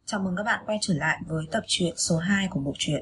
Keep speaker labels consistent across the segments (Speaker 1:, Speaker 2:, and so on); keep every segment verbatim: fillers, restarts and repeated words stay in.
Speaker 1: Chào mừng các bạn quay trở lại với tập truyện số hai của bộ truyện.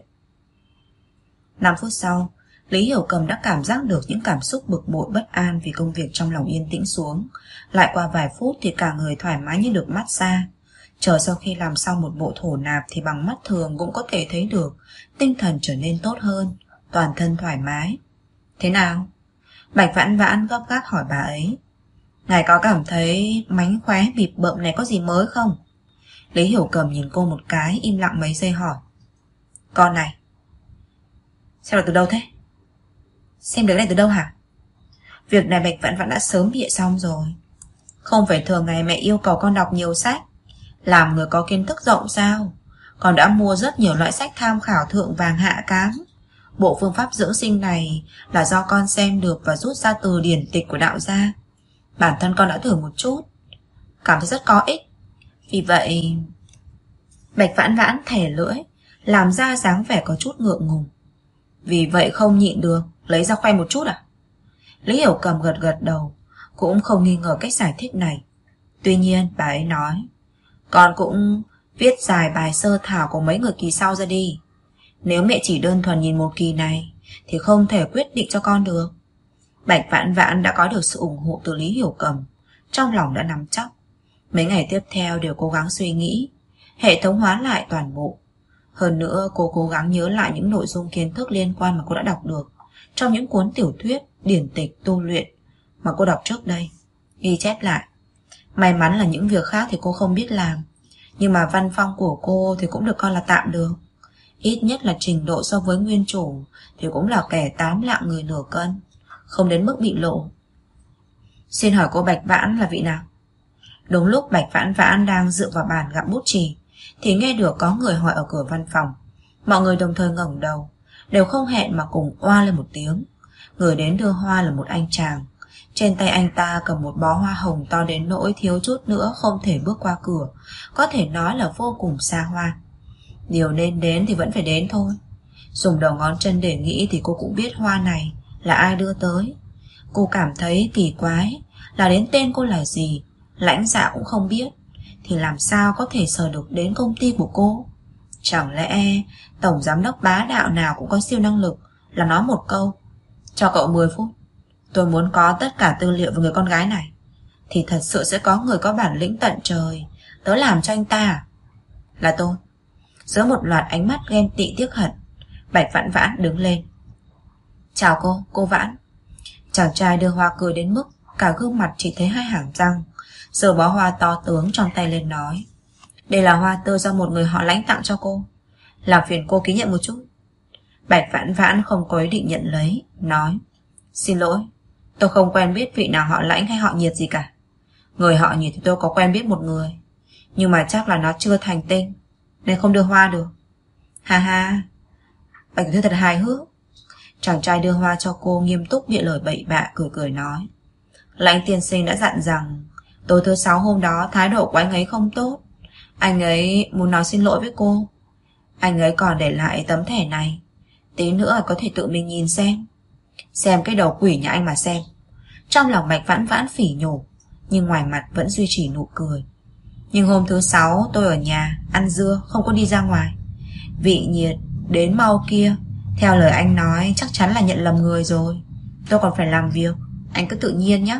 Speaker 1: năm phút sau, Lý Hiểu Cầm đã cảm giác được những cảm xúc bực bội bất an vì công việc trong lòng yên tĩnh xuống. Lại qua vài phút thì cả người thoải mái như được massage. Chờ sau khi làm xong một bộ thổ nạp thì bằng mắt thường cũng có thể thấy được tinh thần trở nên tốt hơn, toàn thân thoải mái. Thế nào? Bạch Vãn Vãn gấp gáp hỏi bà ấy. Ngài có cảm thấy mánh khóe bịp bợm này có gì mới không? Lý Hiểu Cầm nhìn cô một cái, im lặng mấy giây hỏi. Con này, xem được từ đâu thế? Xem được này từ đâu hả? Việc này Bạch Vãn Vãn đã sớm bịa xong rồi. Không phải thường ngày mẹ yêu cầu con đọc nhiều sách, làm người có kiến thức rộng sao? Con đã mua rất nhiều loại sách tham khảo thượng vàng hạ cám. Bộ phương pháp dưỡng sinh này là do con xem được và rút ra từ điển tịch của đạo gia. Bản thân con đã thử một chút, cảm thấy rất có ích. Vì vậy... Bạch Vãn Vãn thẻ lưỡi, làm ra dáng vẻ có chút ngượng ngùng. Vì vậy không nhịn được, lấy ra khoe một chút à? Lý Hiểu Cầm gật gật đầu, cũng không nghi ngờ cách giải thích này. Tuy nhiên bà ấy nói, con cũng viết dài bài sơ thảo của mấy người kỳ sau ra đi. Nếu mẹ chỉ đơn thuần nhìn một kỳ này thì không thể quyết định cho con được. Bạch Vãn Vãn đã có được sự ủng hộ từ Lý Hiểu Cầm, trong lòng đã nắm chắc. Mấy ngày tiếp theo đều cố gắng suy nghĩ, hệ thống hóa lại toàn bộ. Hơn nữa cô cố gắng nhớ lại những nội dung kiến thức liên quan mà cô đã đọc được trong những cuốn tiểu thuyết, điển tịch tu luyện mà cô đọc trước đây, ghi chép lại. May mắn là những việc khác thì cô không biết làm, nhưng mà văn phong của cô thì cũng được coi là tạm được. Ít nhất là trình độ so với nguyên chủ thì cũng là kẻ tám lạng người nửa cân, không đến mức bị lộ. Xin hỏi cô Bạch Vãn là vị nào? Đúng lúc Bạch Vãn Vãn đang dựa vào bàn gặm bút chì thì nghe được có người hỏi ở cửa văn phòng. Mọi người đồng thời ngẩng đầu, đều không hẹn mà cùng oa lên một tiếng. Người đến đưa hoa là một anh chàng. Trên tay anh ta cầm một bó hoa hồng to đến nỗi thiếu chút nữa không thể bước qua cửa, có thể nói là vô cùng xa hoa. Điều nên đến thì vẫn phải đến thôi. Dùng đầu ngón chân để nghĩ thì cô cũng biết hoa này là ai đưa tới. Cô cảm thấy kỳ quái là đến tên cô là gì Lãnh Dạ cũng không biết, thì làm sao có thể sờ được đến công ty của cô? Chẳng lẽ tổng giám đốc bá đạo nào cũng có siêu năng lực là nói một câu, cho cậu mười phút, tôi muốn có tất cả tư liệu về người con gái này, thì thật sự sẽ có người có bản lĩnh tận trời tớ làm cho anh ta? Là tôi. Giữa một loạt ánh mắt ghen tị tiếc hận, Bạch Vãn Vãn đứng lên. Chào cô, cô Vãn. Chàng trai đưa hoa cười đến mức cả gương mặt chỉ thấy hai hàm răng, giơ bó hoa to tướng trong tay lên nói, đây là hoa tươi do một người họ Lãnh tặng cho cô, làm phiền cô ký nhận một chút. Bạch Vãn Vãn không có ý định nhận lấy, nói, xin lỗi, tôi không quen biết vị nào họ Lãnh hay họ Nhiệt gì cả. Người họ Nhiệt thì tôi có quen biết một người, nhưng mà chắc là nó chưa thành tinh nên không đưa hoa được. Ha ha, Bạch Thư thật hài hước. Chàng trai đưa hoa cho cô nghiêm túc bịa lời bậy bạ, cười cười nói, Lãnh tiên sinh đã dặn rằng tối thứ sáu hôm đó thái độ của anh ấy không tốt, anh ấy muốn nói xin lỗi với cô. Anh ấy còn để lại tấm thẻ này, tí nữa có thể tự mình nhìn xem. Xem cái đầu quỷ nhà anh mà xem. Trong lòng Bạch Vãn Vãn phỉ nhổ, nhưng ngoài mặt vẫn duy trì nụ cười. Nhưng hôm thứ sáu tôi ở nhà ăn dưa, không có đi ra ngoài. Vị Nhiệt đến mau kia, theo lời anh nói chắc chắn là nhận lầm người rồi. Tôi còn phải làm việc, anh cứ tự nhiên nhé.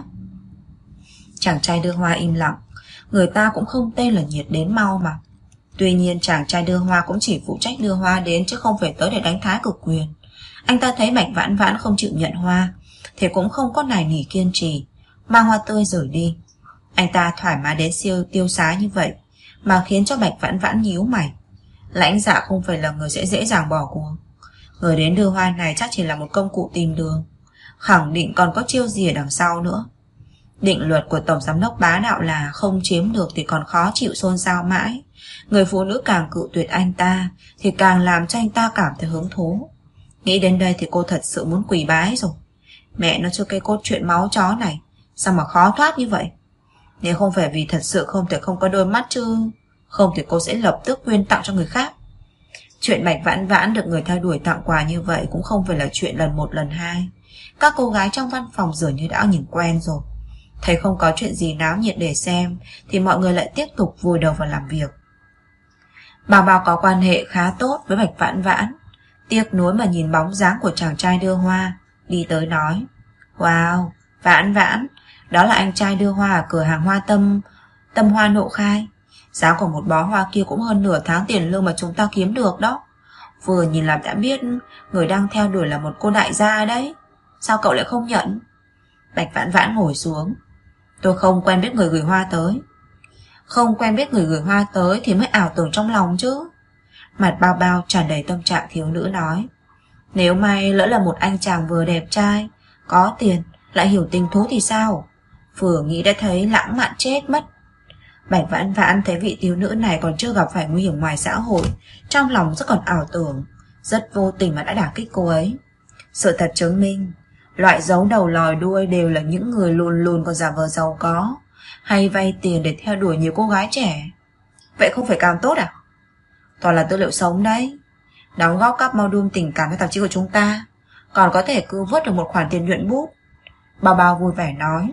Speaker 1: Chàng trai đưa hoa im lặng. Người ta cũng không tên là Nhiệt đến mau mà. Tuy nhiên chàng trai đưa hoa cũng chỉ phụ trách đưa hoa đến, chứ không phải tới để đánh thái cực quyền. Anh ta thấy Bạch Vãn Vãn không chịu nhận hoa thì cũng không có nài nỉ kiên trì, mang hoa tươi rời đi. Anh ta thoải mái đến siêu tiêu xá như vậy mà khiến cho Bạch Vãn Vãn nhíu mày. Lãnh Dạ không phải là người sẽ dễ dàng bỏ cuộc. Người đến đưa hoa này chắc chỉ là một công cụ tìm đường, khẳng định còn có chiêu gì ở đằng sau nữa. Định luật của tổng giám đốc bá đạo là không chiếm được thì còn khó chịu xôn xao mãi. Người phụ nữ càng cự tuyệt anh ta thì càng làm cho anh ta cảm thấy hứng thú. Nghĩ đến đây thì cô thật sự muốn quỳ bái rồi. Mẹ nó chưa cây cốt chuyện máu chó này, sao mà khó thoát như vậy? Nếu không phải vì thật sự không thể không có đôi mắt chứ, không thì cô sẽ lập tức quyên tặng cho người khác. Chuyện Bạch Vãn Vãn được người theo đuổi tặng quà như vậy cũng không phải là chuyện lần một lần hai. Các cô gái trong văn phòng dường như đã nhìn quen rồi. Thấy không có chuyện gì náo nhiệt để xem thì mọi người lại tiếp tục vùi đầu vào làm việc. Bảo Bảo có quan hệ khá tốt với Bạch Vãn Vãn, tiếc nuối mà nhìn bóng dáng của chàng trai đưa hoa, đi tới nói: Wow, Vãn Vãn, đó là anh trai đưa hoa ở cửa hàng hoa tâm Tâm Hoa Nộ Khai. Giá của một bó hoa kia cũng hơn nửa tháng tiền lương mà chúng ta kiếm được đó. Vừa nhìn là đã biết người đang theo đuổi là một cô đại gia đấy. Sao cậu lại không nhận? Bạch Vãn Vãn ngồi xuống. Tôi không quen biết người gửi hoa tới. Không quen biết người gửi hoa tới thì mới ảo tưởng trong lòng chứ. Mặt Bao Bao tràn đầy tâm trạng thiếu nữ nói: Nếu may lỡ là một anh chàng vừa đẹp trai, có tiền, lại hiểu tình thú thì sao? Vừa nghĩ đã thấy lãng mạn chết mất. Bạch Vãn Vãn thấy vị thiếu nữ này còn chưa gặp phải nguy hiểm ngoài xã hội, trong lòng rất còn ảo tưởng, rất vô tình mà đã đả kích cô ấy. Sự thật chứng minh, loại giấu đầu lòi đuôi đều là những người lùn lùn còn giả vờ giàu có, hay vay tiền để theo đuổi nhiều cô gái trẻ. Vậy không phải càng tốt à? Toàn là tư liệu sống đấy, đóng góp các module tình cảm cho tạp chí của chúng ta, còn có thể cứ vớt được một khoản tiền nhuận bút. Bao Bao vui vẻ nói: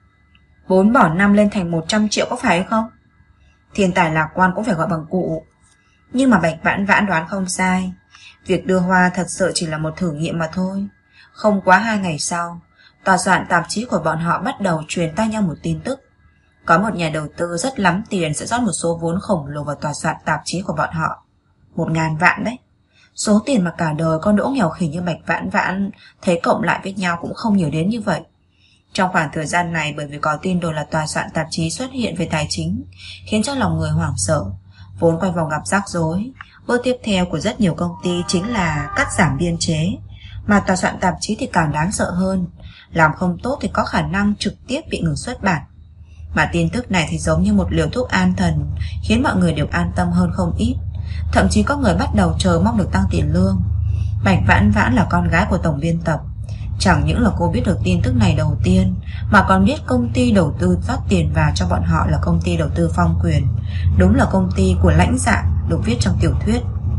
Speaker 1: Bốn bỏ năm lên thành một trăm triệu có phải hay không? Thiên tài lạc quan cũng phải gọi bằng cụ. Nhưng mà Bạch Vãn Vãn đoán không sai, việc đưa hoa thật sự chỉ là một thử nghiệm mà thôi. Không quá hai ngày sau, tòa soạn tạp chí của bọn họ bắt đầu truyền tai nhau một tin tức. Có một nhà đầu tư rất lắm tiền sẽ rót một số vốn khổng lồ vào tòa soạn tạp chí của bọn họ. Một ngàn vạn đấy. Số tiền mà cả đời con đỗ nghèo khỉ như Bạch Vãn Vãn thấy cộng lại với nhau cũng không nhiều đến như vậy. Trong khoảng thời gian này, bởi vì có tin đồn là tòa soạn tạp chí xuất hiện về tài chính, khiến cho lòng người hoảng sợ, vốn quay vòng gặp rắc rối. Bước tiếp theo của rất nhiều công ty chính là cắt giảm biên chế, mà tòa soạn tạp chí thì càng đáng sợ hơn, làm không tốt thì có khả năng trực tiếp bị ngừng xuất bản. Mà tin tức này thì giống như một liều thuốc an thần, khiến mọi người đều an tâm hơn không ít. Thậm chí có người bắt đầu chờ mong được tăng tiền lương. Bạch Vãn Vãn là con gái của tổng biên tập, chẳng những là cô biết được tin tức này đầu tiên, mà còn biết công ty đầu tư rót tiền vào cho bọn họ là công ty đầu tư Phong Quyền, đúng là công ty của lãnh dạ được viết trong tiểu thuyết.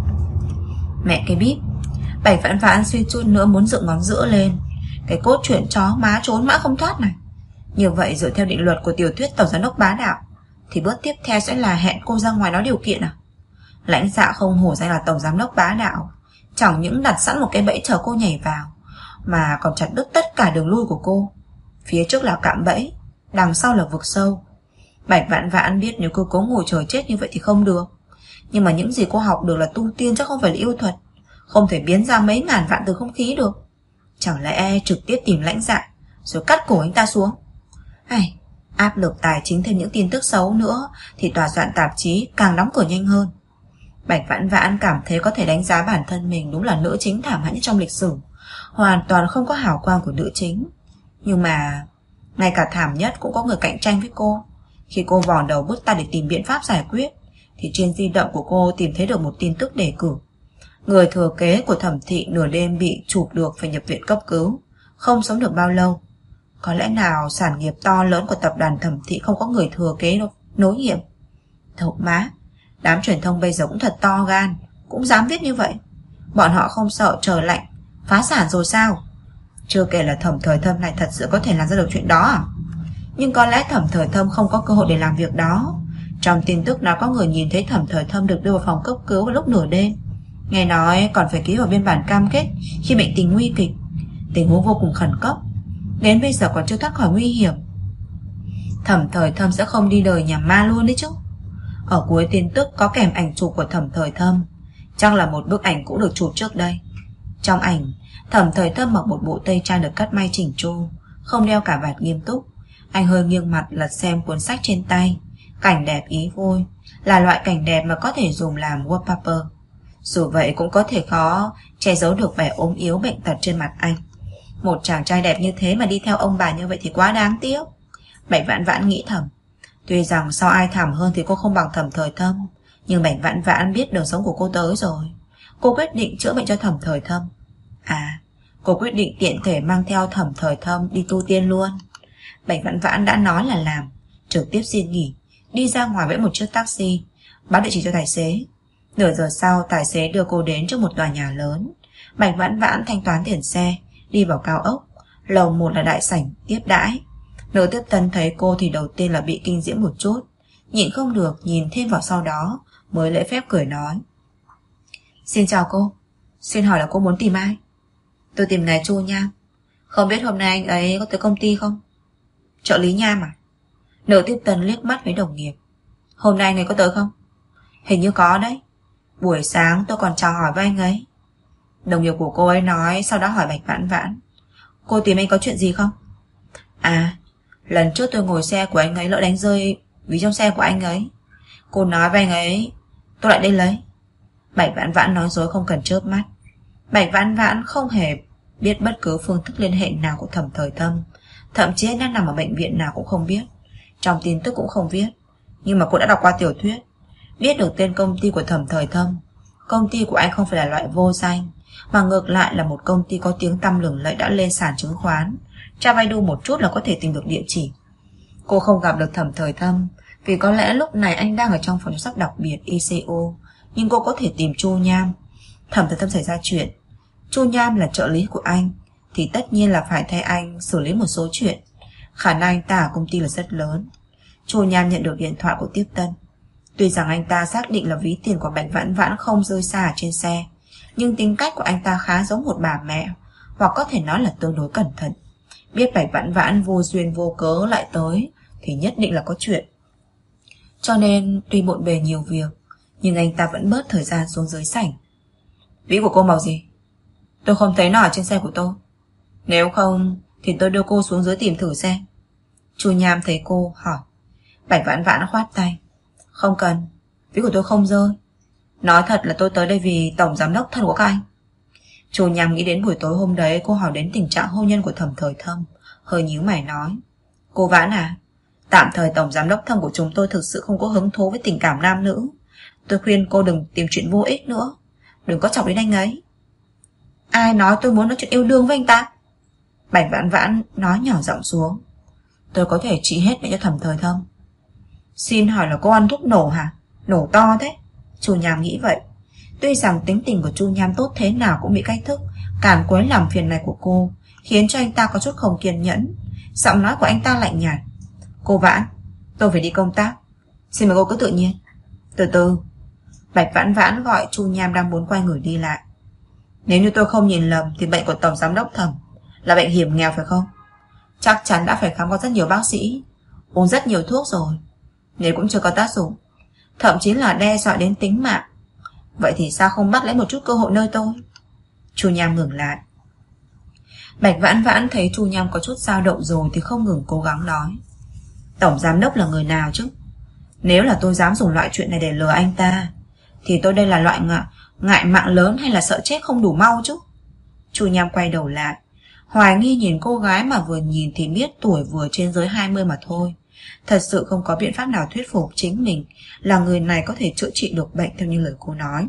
Speaker 1: Mẹ cái bíp, Bạch Vãn Vãn suy chút nữa muốn dựng ngón giữa lên. Cái cốt truyện chó má trốn mã không thoát này. Như vậy dựa theo định luật của tiểu thuyết tổng giám đốc bá đạo, thì bước tiếp theo sẽ là hẹn cô ra ngoài nói điều kiện à? Lãnh dạ không hổ danh là tổng giám đốc bá đạo, chẳng những đặt sẵn một cái bẫy chờ cô nhảy vào, mà còn chặt đứt tất cả đường lui của cô. Phía trước là cạm bẫy, đằng sau là vực sâu. Bạch Vãn Vãn biết nếu cứ cố ngồi chờ chết như vậy thì không được. Nhưng mà những gì cô học được là tu tiên chứ không phải là yêu thuật, không thể biến ra mấy ngàn vạn từ không khí được. Chẳng lẽ trực tiếp tìm lãnh dạ rồi cắt cổ anh ta xuống? Ai, áp lực tài chính thêm những tin tức xấu nữa thì tòa soạn tạp chí càng đóng cửa nhanh hơn. Bạch Vãn Vãn cảm thấy có thể đánh giá bản thân mình đúng là nữ chính thảm hại nhất trong lịch sử, hoàn toàn không có hào quang của nữ chính. Nhưng mà ngay cả thảm nhất cũng có người cạnh tranh với cô. Khi cô vò đầu bứt tai để tìm biện pháp giải quyết, thì trên di động của cô tìm thấy được một tin tức đề cử. Người thừa kế của Thẩm Thị nửa đêm bị chụp được phải nhập viện cấp cứu, không sống được bao lâu. Có lẽ nào sản nghiệp to lớn của tập đoàn Thẩm Thị không có người thừa kế nối nghiệp? Thậu má, đám truyền thông bây giờ cũng thật to gan, cũng dám viết như vậy. Bọn họ không sợ trời lạnh phá sản rồi sao? Chưa kể là Thẩm Thời Thâm này thật sự có thể làm ra được chuyện đó à? Nhưng có lẽ Thẩm Thời Thâm không có cơ hội để làm việc đó. Trong tin tức nó có người nhìn thấy Thẩm Thời Thâm được đưa vào phòng cấp cứu vào lúc nửa đêm, nghe nói còn phải ký vào biên bản cam kết khi bệnh tình nguy kịch, tình huống vô cùng khẩn cấp, đến bây giờ còn chưa thoát khỏi nguy hiểm. Thẩm Thời Thâm sẽ không đi đời nhà ma luôn đấy chứ. Ở cuối tin tức có kèm ảnh chụp của Thẩm Thời Thâm, chắc là một bức ảnh cũng được chụp trước đây. Trong ảnh, Thẩm Thời Thâm mặc một bộ tây trang được cắt may chỉnh chu, không đeo cả vạt nghiêm túc. Anh hơi nghiêng mặt lật xem cuốn sách trên tay. Cảnh đẹp ý vui, là loại cảnh đẹp mà có thể dùng làm wallpaper. Dù vậy cũng có thể khó che giấu được vẻ ốm yếu bệnh tật trên mặt anh. Một chàng trai đẹp như thế mà đi theo ông bà như vậy thì quá đáng tiếc. Bạch Vãn Vãn nghĩ thầm. Tuy rằng so ai thảm hơn thì cô không bằng Thẩm Thời Thâm, nhưng Bạch Vãn Vãn biết đường sống của cô tới rồi. Cô quyết định chữa bệnh cho Thẩm Thời Thâm. À, cô quyết định tiện thể mang theo Thẩm Thời Thâm đi tu tiên luôn. Bạch Vãn Vãn đã nói là làm, trực tiếp xin nghỉ, đi ra ngoài với một chiếc taxi, báo địa chỉ cho tài xế. Nửa giờ sau, tài xế đưa cô đến trước một tòa nhà lớn. Bạch Vãn Vãn thanh toán tiền xe, đi vào cao ốc. Lầu một là đại sảnh tiếp đãi. Nữ tiếp tân thấy cô thì đầu tiên là bị kinh diễm một chút, nhịn không được nhìn thêm vào sau đó, mới lễ phép cười nói: Xin chào cô, xin hỏi là cô muốn tìm ai? Tôi tìm ngài Chu Nham. Không biết hôm nay anh ấy có tới công ty không? Trợ lý Nham à? Nữ tiếp tân liếc mắt với đồng nghiệp. Hôm nay anh ấy có tới không? Hình như có đấy. Buổi sáng tôi còn chào hỏi với anh ấy. Đồng nghiệp của cô ấy nói, sau đó hỏi Bạch Vãn Vãn: Cô tìm anh có chuyện gì không? À, lần trước tôi ngồi xe của anh ấy lỡ đánh rơi ví trong xe của anh ấy. Cô nói với anh ấy tôi lại đây lấy. Bạch Vãn Vãn nói dối không cần chớp mắt. Bạch Vãn Vãn không hề biết bất cứ phương thức liên hệ nào của Thẩm Thời Thâm, thậm chí đang nằm ở bệnh viện nào cũng không biết, trong tin tức cũng không viết. Nhưng mà cô đã đọc qua tiểu thuyết, biết được tên công ty của Thẩm Thời Thâm. Công ty của anh không phải là loại vô danh, mà ngược lại là một công ty có tiếng tăm lừng lẫy, đã lên sàn chứng khoán. Tra Baidu một chút là có thể tìm được địa chỉ. Cô không gặp được Thẩm Thời Thâm vì có lẽ lúc này anh đang ở trong phòng chăm sóc đặc biệt i xê u, nhưng cô có thể tìm Chu Nham. Thẩm Thời Thâm xảy ra chuyện, Chu Nham là trợ lý của anh, thì tất nhiên là phải thay anh xử lý một số chuyện. Khả năng anh ta ở công ty là rất lớn. Chu Nham nhận được điện thoại của Tiếp Tân. Tuy rằng anh ta xác định là ví tiền của Bạch Vãn Vãn không rơi xa ở trên xe, nhưng tính cách của anh ta khá giống một bà mẹ, hoặc có thể nói là tương đối cẩn thận. Biết Bạch Vãn Vãn vô duyên vô cớ lại tới thì nhất định là có chuyện. Cho nên tuy bộn bề nhiều việc, nhưng anh ta vẫn bớt thời gian xuống dưới sảnh. Ví của cô màu gì? Tôi không thấy nó ở trên xe của tôi. Nếu không thì tôi đưa cô xuống dưới tìm thử xem. Chu Nham thấy cô hỏi. Bạch Vãn Vãn khoát tay. Không cần, ví của tôi không rơi. Nói thật là tôi tới đây vì tổng giám đốc thân của các anh. Chu Nham nghĩ đến buổi tối hôm đấy cô hỏi đến tình trạng hôn nhân của Thẩm Thời Thâm, hơi nhíu mày nói: Cô Vãn à, tạm thời tổng giám đốc thân của chúng tôi thực sự không có hứng thú với tình cảm nam nữ. Tôi khuyên cô đừng tìm chuyện vô ích nữa, đừng có chọc đến anh ấy. Ai nói tôi muốn nói chuyện yêu đương với anh ta? Bạch Vãn Vãn nói nhỏ giọng xuống. Tôi có thể trị hết bệnh cho Thẩm Thời Thâm. Xin hỏi là cô ăn thuốc nổ hả? Nổ to thế? Chu Nham nghĩ vậy. Tuy rằng tính tình của Chu Nham tốt thế nào cũng bị cách thức càn quấy làm phiền này của cô khiến cho anh ta có chút không kiên nhẫn. Giọng nói của anh ta lạnh nhạt. Cô Vãn, tôi phải đi công tác, xin mời cô cứ tự nhiên. Từ từ. Bạch Vãn Vãn gọi Chu Nham đang muốn quay người đi lại. Nếu như tôi không nhìn lầm thì bệnh của tổng giám đốc Thẩm là bệnh hiểm nghèo phải không? Chắc chắn đã phải khám qua rất nhiều bác sĩ, uống rất nhiều thuốc rồi, nếu cũng chưa có tác dụng, thậm chí là đe dọa đến tính mạng. Vậy thì sao không bắt lấy một chút cơ hội nơi tôi? Chu Nham ngừng lại. Bạch Vãn Vãn thấy Chu Nham có chút dao động rồi thì không ngừng cố gắng nói. Tổng giám đốc là người nào chứ? Nếu là tôi dám dùng loại chuyện này để lừa anh ta thì tôi đây là loại ngạ, ngại mạng lớn hay là sợ chết không đủ mau chứ? Chu Nham quay đầu lại, hoài nghi nhìn cô gái mà vừa nhìn thì biết tuổi vừa trên dưới hai mươi mà thôi. Thật sự không có biện pháp nào thuyết phục chính mình là người này có thể chữa trị được bệnh theo như lời cô nói.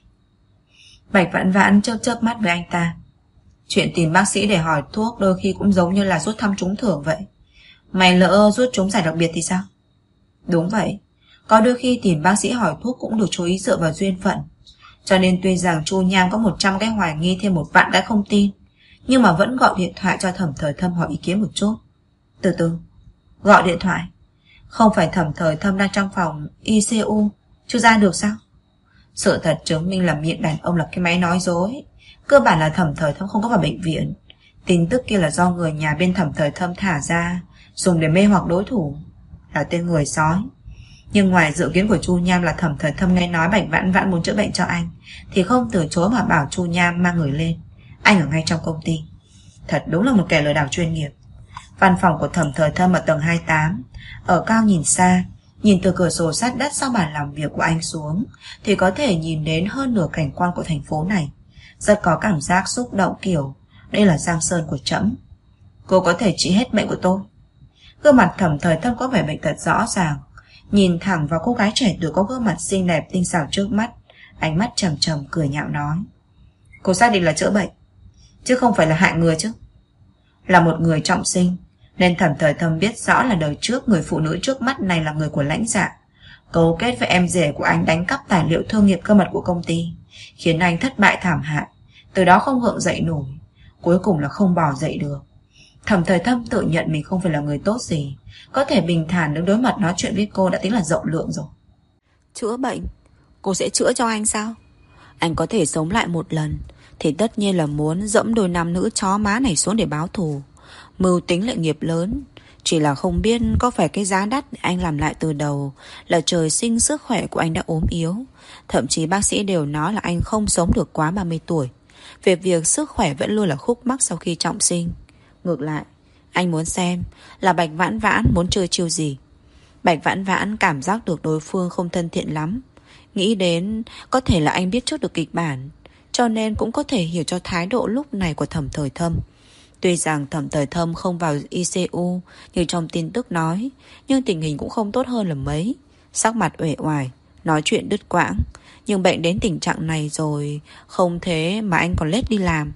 Speaker 1: Bạch Vãn Vãn chớp chớp mắt với anh ta. Chuyện tìm bác sĩ để hỏi thuốc đôi khi cũng giống như là rút thăm trúng thưởng vậy. Mày lỡ rút trúng giải đặc biệt thì sao? Đúng vậy, có đôi khi tìm bác sĩ hỏi thuốc cũng được chú ý dựa vào duyên phận. Cho nên tuy rằng Chu Nham có một trăm cái hoài nghi thêm một vạn cái không tin, nhưng mà vẫn gọi điện thoại cho Thẩm Thời Thâm hỏi ý kiến một chút. Từ từ. Gọi điện thoại? Không phải Thẩm Thời Thâm đang trong phòng i xê u chưa ra được sao? Sự thật chứng minh là miệng đàn ông là cái máy nói dối. Cơ bản là Thẩm Thời Thâm không có vào bệnh viện. Tin tức kia là do người nhà bên Thẩm Thời Thâm thả ra, dùng để mê hoặc đối thủ, là tên người sói. Nhưng ngoài dự kiến của Chu Nham là Thẩm Thời Thâm nghe nói Bạch Vãn Vãn muốn chữa bệnh cho anh thì không từ chối mà bảo Chu Nham mang người lên. Anh ở ngay trong công ty. Thật đúng là một kẻ lừa đảo chuyên nghiệp. Văn phòng của Thẩm Thời Thâm ở tầng hai mươi tám, ở cao nhìn xa, nhìn từ cửa sổ sát đất sau bàn làm việc của anh xuống thì có thể nhìn đến hơn nửa cảnh quan của thành phố này. Rất có cảm giác xúc động kiểu đây là Giang Sơn của trẫm. Cô có thể trị hết bệnh của tôi. Gương mặt Thẩm Thời Thâm có vẻ bệnh thật rõ ràng, nhìn thẳng vào cô gái trẻ tuổi có gương mặt xinh đẹp tinh xảo trước mắt, ánh mắt trầm trầm cười nhạo nói. Cô xác định là chữa bệnh, chứ không phải là hại người chứ? Là một người trọng sinh, nên Thẩm Thời Thâm biết rõ là đời trước người phụ nữ trước mắt này là người của Lãnh Dạ, cấu kết với em rể của anh đánh cắp tài liệu thương nghiệp cơ mật của công ty, khiến anh thất bại thảm hại, từ đó không gượng dậy nổi, cuối cùng là không bò dậy được. Thẩm Thời Thâm tự nhận mình không phải là người tốt gì, có thể bình thản đứng đối mặt nói chuyện với cô đã tính là rộng lượng rồi.
Speaker 2: Chữa bệnh? Cô sẽ chữa cho anh sao? Anh có thể sống lại một lần thì tất nhiên là muốn dẫm đôi nam nữ chó má này xuống để báo thù. Mưu tính lại nghiệp lớn. Chỉ là không biết có phải cái giá đắt để anh làm lại từ đầu là trời sinh sức khỏe của anh đã ốm yếu. Thậm chí bác sĩ đều nói là anh không sống được quá ba mươi tuổi. Về việc sức khỏe vẫn luôn là khúc mắc sau khi trọng sinh. Ngược lại, anh muốn xem là Bạch Vãn Vãn muốn chơi chiêu gì. Bạch Vãn Vãn cảm giác được đối phương không thân thiện lắm. Nghĩ đến có thể là anh biết trước được kịch bản, cho nên cũng có thể hiểu cho thái độ lúc này của Thẩm Thời Thâm. Tuy rằng Thẩm Thời Thâm không vào i xê u như trong tin tức nói, nhưng tình hình cũng không tốt hơn là mấy. Sắc mặt uể oải, nói chuyện đứt quãng. Nhưng bệnh đến tình trạng này rồi, không thế mà anh còn lết đi làm.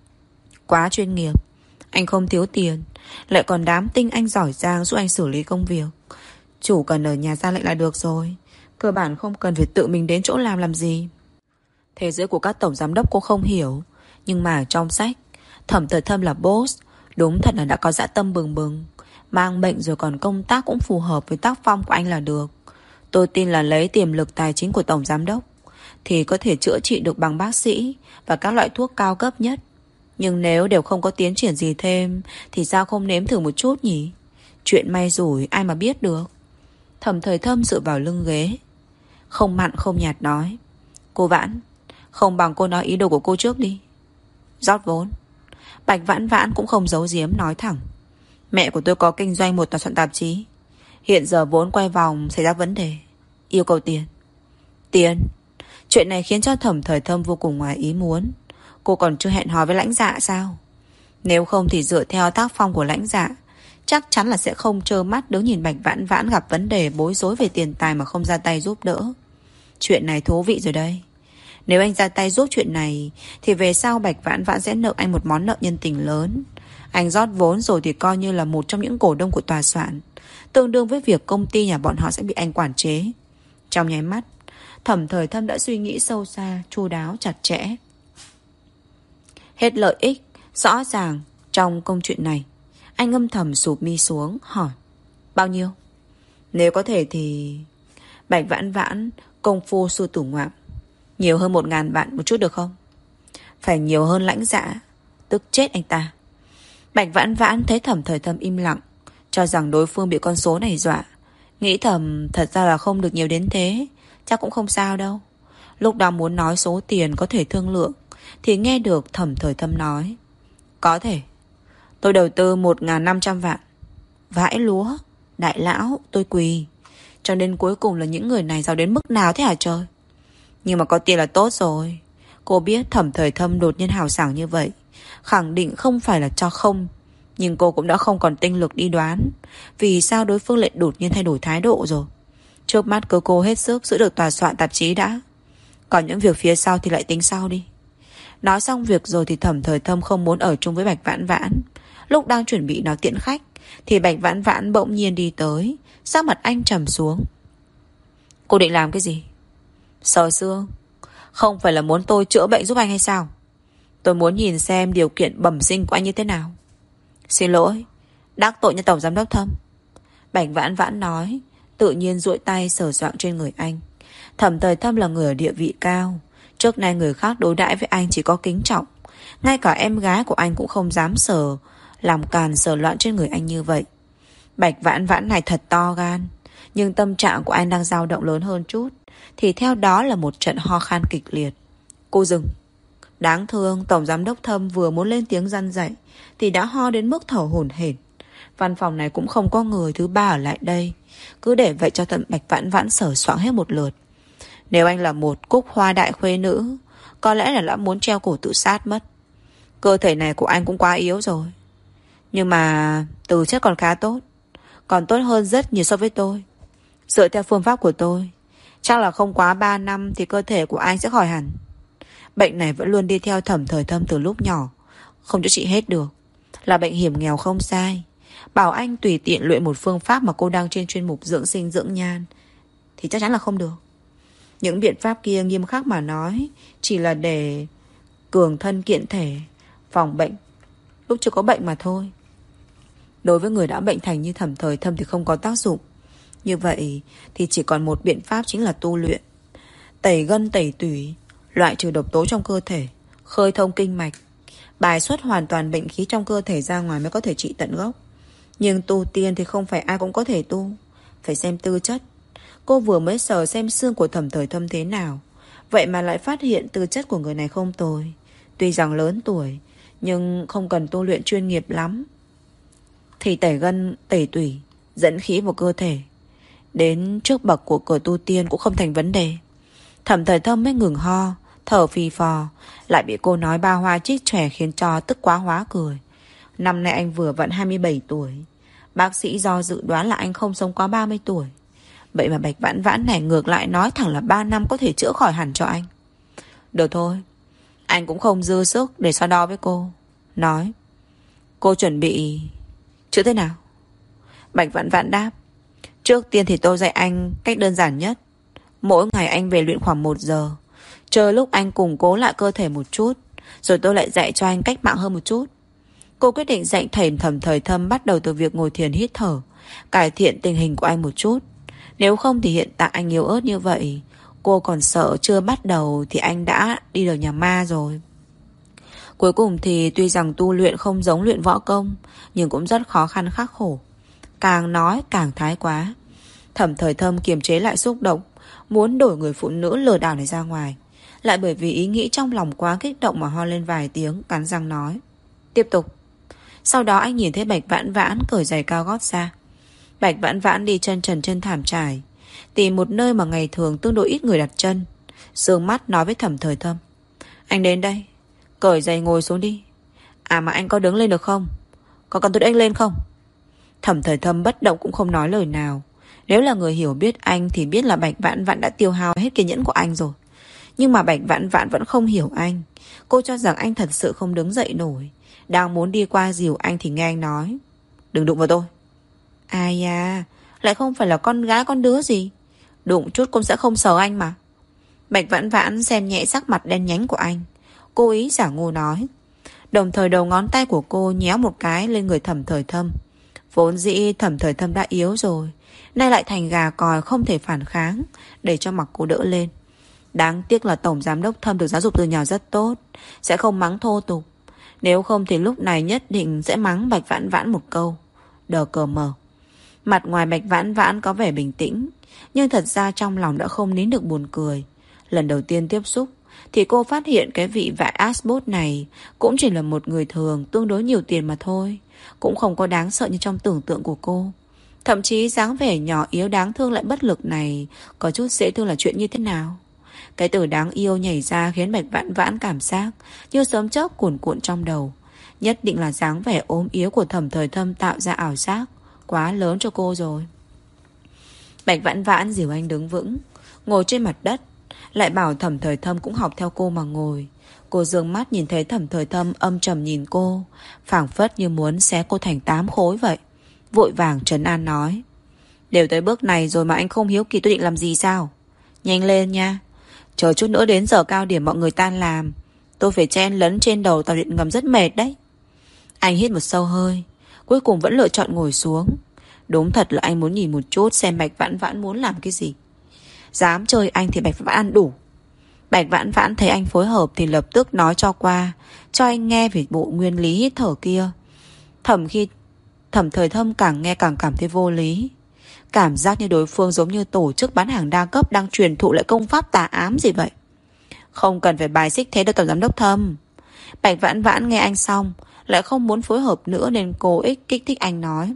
Speaker 2: Quá chuyên nghiệp. Anh không thiếu tiền, lại còn đám tinh anh giỏi giang giúp anh xử lý công việc. Chủ cần ở nhà ra lệnh là được rồi. Cơ bản không cần phải tự mình đến chỗ làm làm gì. Thế giới của các tổng giám đốc cô không hiểu, nhưng mà trong sách Thẩm Thời Thâm là boss, đúng thật là đã có dã tâm bừng bừng. Mang bệnh rồi còn công tác cũng phù hợp với tác phong của anh là được. Tôi tin là lấy tiềm lực tài chính của tổng giám đốc thì có thể chữa trị được bằng bác sĩ và các loại thuốc cao cấp nhất. Nhưng nếu đều không có tiến triển gì thêm thì sao không nếm thử một chút nhỉ? Chuyện may rủi ai mà biết được. Thẩm Thời Thâm dựa vào lưng ghế, không mặn không nhạt nói: Cô Vãn, không bằng cô nói ý đồ của cô trước đi. Rót vốn. Bạch Vãn Vãn cũng không giấu giếm nói thẳng: Mẹ của tôi có kinh doanh một tòa soạn tạp chí. Hiện giờ vốn quay vòng xảy ra vấn đề, yêu cầu tiền. Tiền? Chuyện này khiến cho Thẩm Thời Thâm vô cùng ngoài ý muốn. Cô còn chưa hẹn hò với lãnh dạ sao? Nếu không thì dựa theo tác phong của lãnh dạ, chắc chắn là sẽ không trơ mắt đứng nhìn Bạch Vãn Vãn gặp vấn đề bối rối về tiền tài mà không ra tay giúp đỡ. Chuyện này thú vị rồi đây. Nếu anh ra tay giúp chuyện này thì về sau Bạch Vãn Vãn sẽ nợ anh một món nợ nhân tình lớn. Anh rót vốn rồi thì coi như là một trong những cổ đông của tòa soạn, tương đương với việc công ty nhà bọn họ sẽ bị anh quản chế. Trong nháy mắt, Thẩm Thời Thâm đã suy nghĩ sâu xa, chu đáo, chặt chẽ. Hết lợi ích rõ ràng trong công chuyện này. Anh âm thầm sụp mi xuống hỏi: Bao nhiêu? Nếu có thể thì... Bạch Vãn Vãn công phu sư tử ngoạm: Nhiều hơn một ngàn vạn một chút được không? Phải nhiều hơn lãnh dạ. Tức chết anh ta. Bạch Vãn Vãn thấy Thẩm Thời Thâm im lặng, cho rằng đối phương bị con số này dọa. Nghĩ thầm thật ra là không được nhiều đến thế, chắc cũng không sao đâu. Lúc đó muốn nói số tiền có thể thương lượng thì nghe được Thẩm Thời Thâm nói: Có thể. Tôi đầu tư một ngàn năm trăm vạn. Vãi lúa. Đại lão, tôi quỳ. Cho nên cuối cùng là những người này giàu đến mức nào thế hả trời? Nhưng mà có tiền là tốt rồi. Cô biết Thẩm Thời Thâm đột nhiên hào sảng như vậy, khẳng định không phải là cho không. Nhưng cô cũng đã không còn tinh lực đi đoán vì sao đối phương lại đột nhiên thay đổi thái độ rồi. Trước mắt cứ cô hết sức giữ được tòa soạn tạp chí đã. Còn những việc phía sau thì lại tính sau đi. Nói xong việc rồi thì Thẩm Thời Thâm không muốn ở chung với Bạch Vãn Vãn. Lúc đang chuẩn bị nói tiễn khách thì Bạch Vãn Vãn bỗng nhiên đi tới, sắc mặt anh trầm xuống. Cô định làm cái gì? Sờ xương. Không phải là muốn tôi chữa bệnh giúp anh hay sao? Tôi muốn nhìn xem điều kiện bẩm sinh của anh như thế nào. Xin lỗi, đắc tội như tổng giám đốc Thâm. Bạch Vãn Vãn nói, tự nhiên duỗi tay sờ soạng trên người anh. Thẩm Thời Thâm là người ở địa vị cao, trước nay người khác đối đãi với anh chỉ có kính trọng. Ngay cả em gái của anh cũng không dám sờ, làm càn sờ loạn trên người anh như vậy. Bạch Vãn Vãn này thật to gan. Nhưng tâm trạng của anh đang dao động lớn hơn chút, thì theo đó là một trận ho khan kịch liệt. Cô dừng. Đáng thương, tổng giám đốc Thâm vừa muốn lên tiếng răn dạy thì đã ho đến mức thở hổn hển. Văn phòng này cũng không có người thứ ba ở lại đây, cứ để vậy cho tận Bạch Vãn Vãn sờ soạng hết một lượt. Nếu anh là một cúc hoa đại khuê nữ, có lẽ là đã muốn treo cổ tự sát mất. Cơ thể này của anh cũng quá yếu rồi. Nhưng mà từ chất còn khá tốt, còn tốt hơn rất nhiều so với tôi. Dựa theo phương pháp của tôi, chắc là không quá ba năm thì cơ thể của anh sẽ khỏi hẳn. Bệnh này vẫn luôn đi theo Thẩm Thời Thâm từ lúc nhỏ, không chữa trị hết được. Là bệnh hiểm nghèo không sai. Bảo anh tùy tiện luyện một phương pháp mà cô đang trên chuyên mục dưỡng sinh dưỡng nhan thì chắc chắn là không được. Những biện pháp kia nghiêm khắc mà nói chỉ là để cường thân kiện thể, phòng bệnh lúc chưa có bệnh mà thôi. Đối với người đã bệnh thành như Thẩm Thời Thâm thì không có tác dụng. Như vậy thì chỉ còn một biện pháp, chính là tu luyện. Tẩy gân tẩy tủy, loại trừ độc tố trong cơ thể, khơi thông kinh mạch, bài xuất hoàn toàn bệnh khí trong cơ thể ra ngoài mới có thể trị tận gốc. Nhưng tu tiên thì không phải ai cũng có thể tu, phải xem tư chất. Cô vừa mới sờ xem xương của Thẩm Thời Thâm thế nào, vậy mà lại phát hiện tư chất của người này không tồi. Tuy rằng lớn tuổi, nhưng không cần tu luyện chuyên nghiệp lắm. Thì tẩy gân tẩy tủy, dẫn khí vào cơ thể, đến trước bậc của cửa tu tiên cũng không thành vấn đề. Thẩm Thời Thâm mới ngừng ho, thở phì phò, lại bị cô nói ba hoa trích trẻ khiến cho tức quá hóa cười. Năm nay anh vừa vặn hai mươi bảy tuổi, bác sĩ do dự đoán là anh không sống quá ba mươi tuổi. Vậy mà Bạch Vãn Vãn này ngược lại nói thẳng là ba năm có thể chữa khỏi hẳn cho anh. Được thôi, anh cũng không dư sức để so đo với cô. Nói, cô chuẩn bị chữa thế nào? Bạch Vãn Vãn đáp, trước tiên thì tôi dạy anh cách đơn giản nhất. Mỗi ngày anh về luyện khoảng một giờ, chờ lúc anh củng cố lại cơ thể một chút, rồi tôi lại dạy cho anh cách mạng hơn một chút. Cô quyết định dạy thầy Thẩm Thời Thâm bắt đầu từ việc ngồi thiền hít thở, cải thiện tình hình của anh một chút. Nếu không thì hiện tại anh yếu ớt như vậy, cô còn sợ chưa bắt đầu thì anh đã đi được nhà ma rồi. Cuối cùng thì tuy rằng tu luyện không giống luyện võ công, nhưng cũng rất khó khăn khắc khổ. Càng nói càng thái quá. Thẩm Thời Thâm kiềm chế lại xúc động, muốn đổi người phụ nữ lừa đảo này ra ngoài, lại bởi vì ý nghĩ trong lòng quá kích động mà ho lên vài tiếng, cắn răng nói, tiếp tục. Sau đó anh nhìn thấy Bạch Vãn Vãn cởi giày cao gót ra. Bạch Vãn Vãn đi chân trần trên thảm trải, tìm một nơi mà ngày thường tương đối ít người đặt chân, sương mắt nói với Thẩm Thời Thâm, anh đến đây, cởi giày ngồi xuống đi. À mà anh có đứng lên được không? Có cần tôi đỡ anh lên không? Thẩm Thời Thâm bất động cũng không nói lời nào. Nếu là người hiểu biết anh thì biết là Bạch Vãn Vãn đã tiêu hao hết kiên nhẫn của anh rồi. Nhưng mà Bạch Vãn Vãn vẫn không hiểu anh. Cô cho rằng anh thật sự không đứng dậy nổi. Đang muốn đi qua dìu anh thì nghe anh nói, đừng đụng vào tôi. Ai à, lại không phải là con gái con đứa gì, đụng chút cũng sẽ không sờ anh mà. Bạch Vãn Vãn xem nhẹ sắc mặt đen nhánh của anh, cố ý giả ngu nói. Đồng thời đầu ngón tay của cô nhéo một cái lên người Thẩm Thời Thâm. Vốn dĩ Thẩm Thời Thâm đã yếu rồi, nay lại thành gà còi không thể phản kháng, để cho mặc cô đỡ lên. Đáng tiếc là Tổng Giám đốc Thâm được giáo dục từ nhỏ rất tốt, sẽ không mắng thô tục. Nếu không thì lúc này nhất định sẽ mắng Bạch Vãn Vãn một câu, đờ cờ mờ. Mặt ngoài Bạch Vãn Vãn có vẻ bình tĩnh, nhưng thật ra trong lòng đã không nín được buồn cười. Lần đầu tiên tiếp xúc thì cô phát hiện cái vị vải Asbot này cũng chỉ là một người thường tương đối nhiều tiền mà thôi, cũng không có đáng sợ như trong tưởng tượng của cô. Thậm chí dáng vẻ nhỏ yếu đáng thương lại bất lực này có chút dễ thương là chuyện như thế nào? Cái từ đáng yêu nhảy ra khiến Bạch Vãn Vãn cảm giác như sớm chớp cuồn cuộn trong đầu. Nhất định là dáng vẻ ốm yếu của Thẩm Thời Thâm tạo ra ảo giác quá lớn cho cô rồi. Bạch Vãn Vãn dìu anh đứng vững, ngồi trên mặt đất, lại bảo Thẩm Thời Thâm cũng học theo cô mà ngồi. Cô dương mắt nhìn thấy Thẩm Thời Thâm âm trầm nhìn cô, phảng phất như muốn xé cô thành tám khối vậy. Vội vàng trấn an nói, đều tới bước này rồi mà anh không hiếu kỳ tôi định làm gì sao? Nhanh lên nha, chờ chút nữa đến giờ cao điểm mọi người tan làm, tôi phải chen lấn trên đầu tàu điện ngầm rất mệt đấy. Anh hít một sâu hơi, cuối cùng vẫn lựa chọn ngồi xuống. Đúng thật là anh muốn nhìn một chút xem Bạch Vãn Vãn muốn làm cái gì. Dám chơi anh thì Bạch Vãn ăn đủ. Bạch Vãn Vãn thấy anh phối hợp thì lập tức nói cho qua, cho anh nghe về bộ nguyên lý hít thở kia. Thẩm khi Thẩm Thời Thâm càng nghe càng cảm thấy vô lý. Cảm giác như đối phương giống như tổ chức bán hàng đa cấp đang truyền thụ lại công pháp tà ám gì vậy. Không cần phải bài xích thế đâu Tổng Giám đốc Thâm. Bạch Vãn Vãn nghe anh xong lại không muốn phối hợp nữa nên cố ích kích thích anh nói,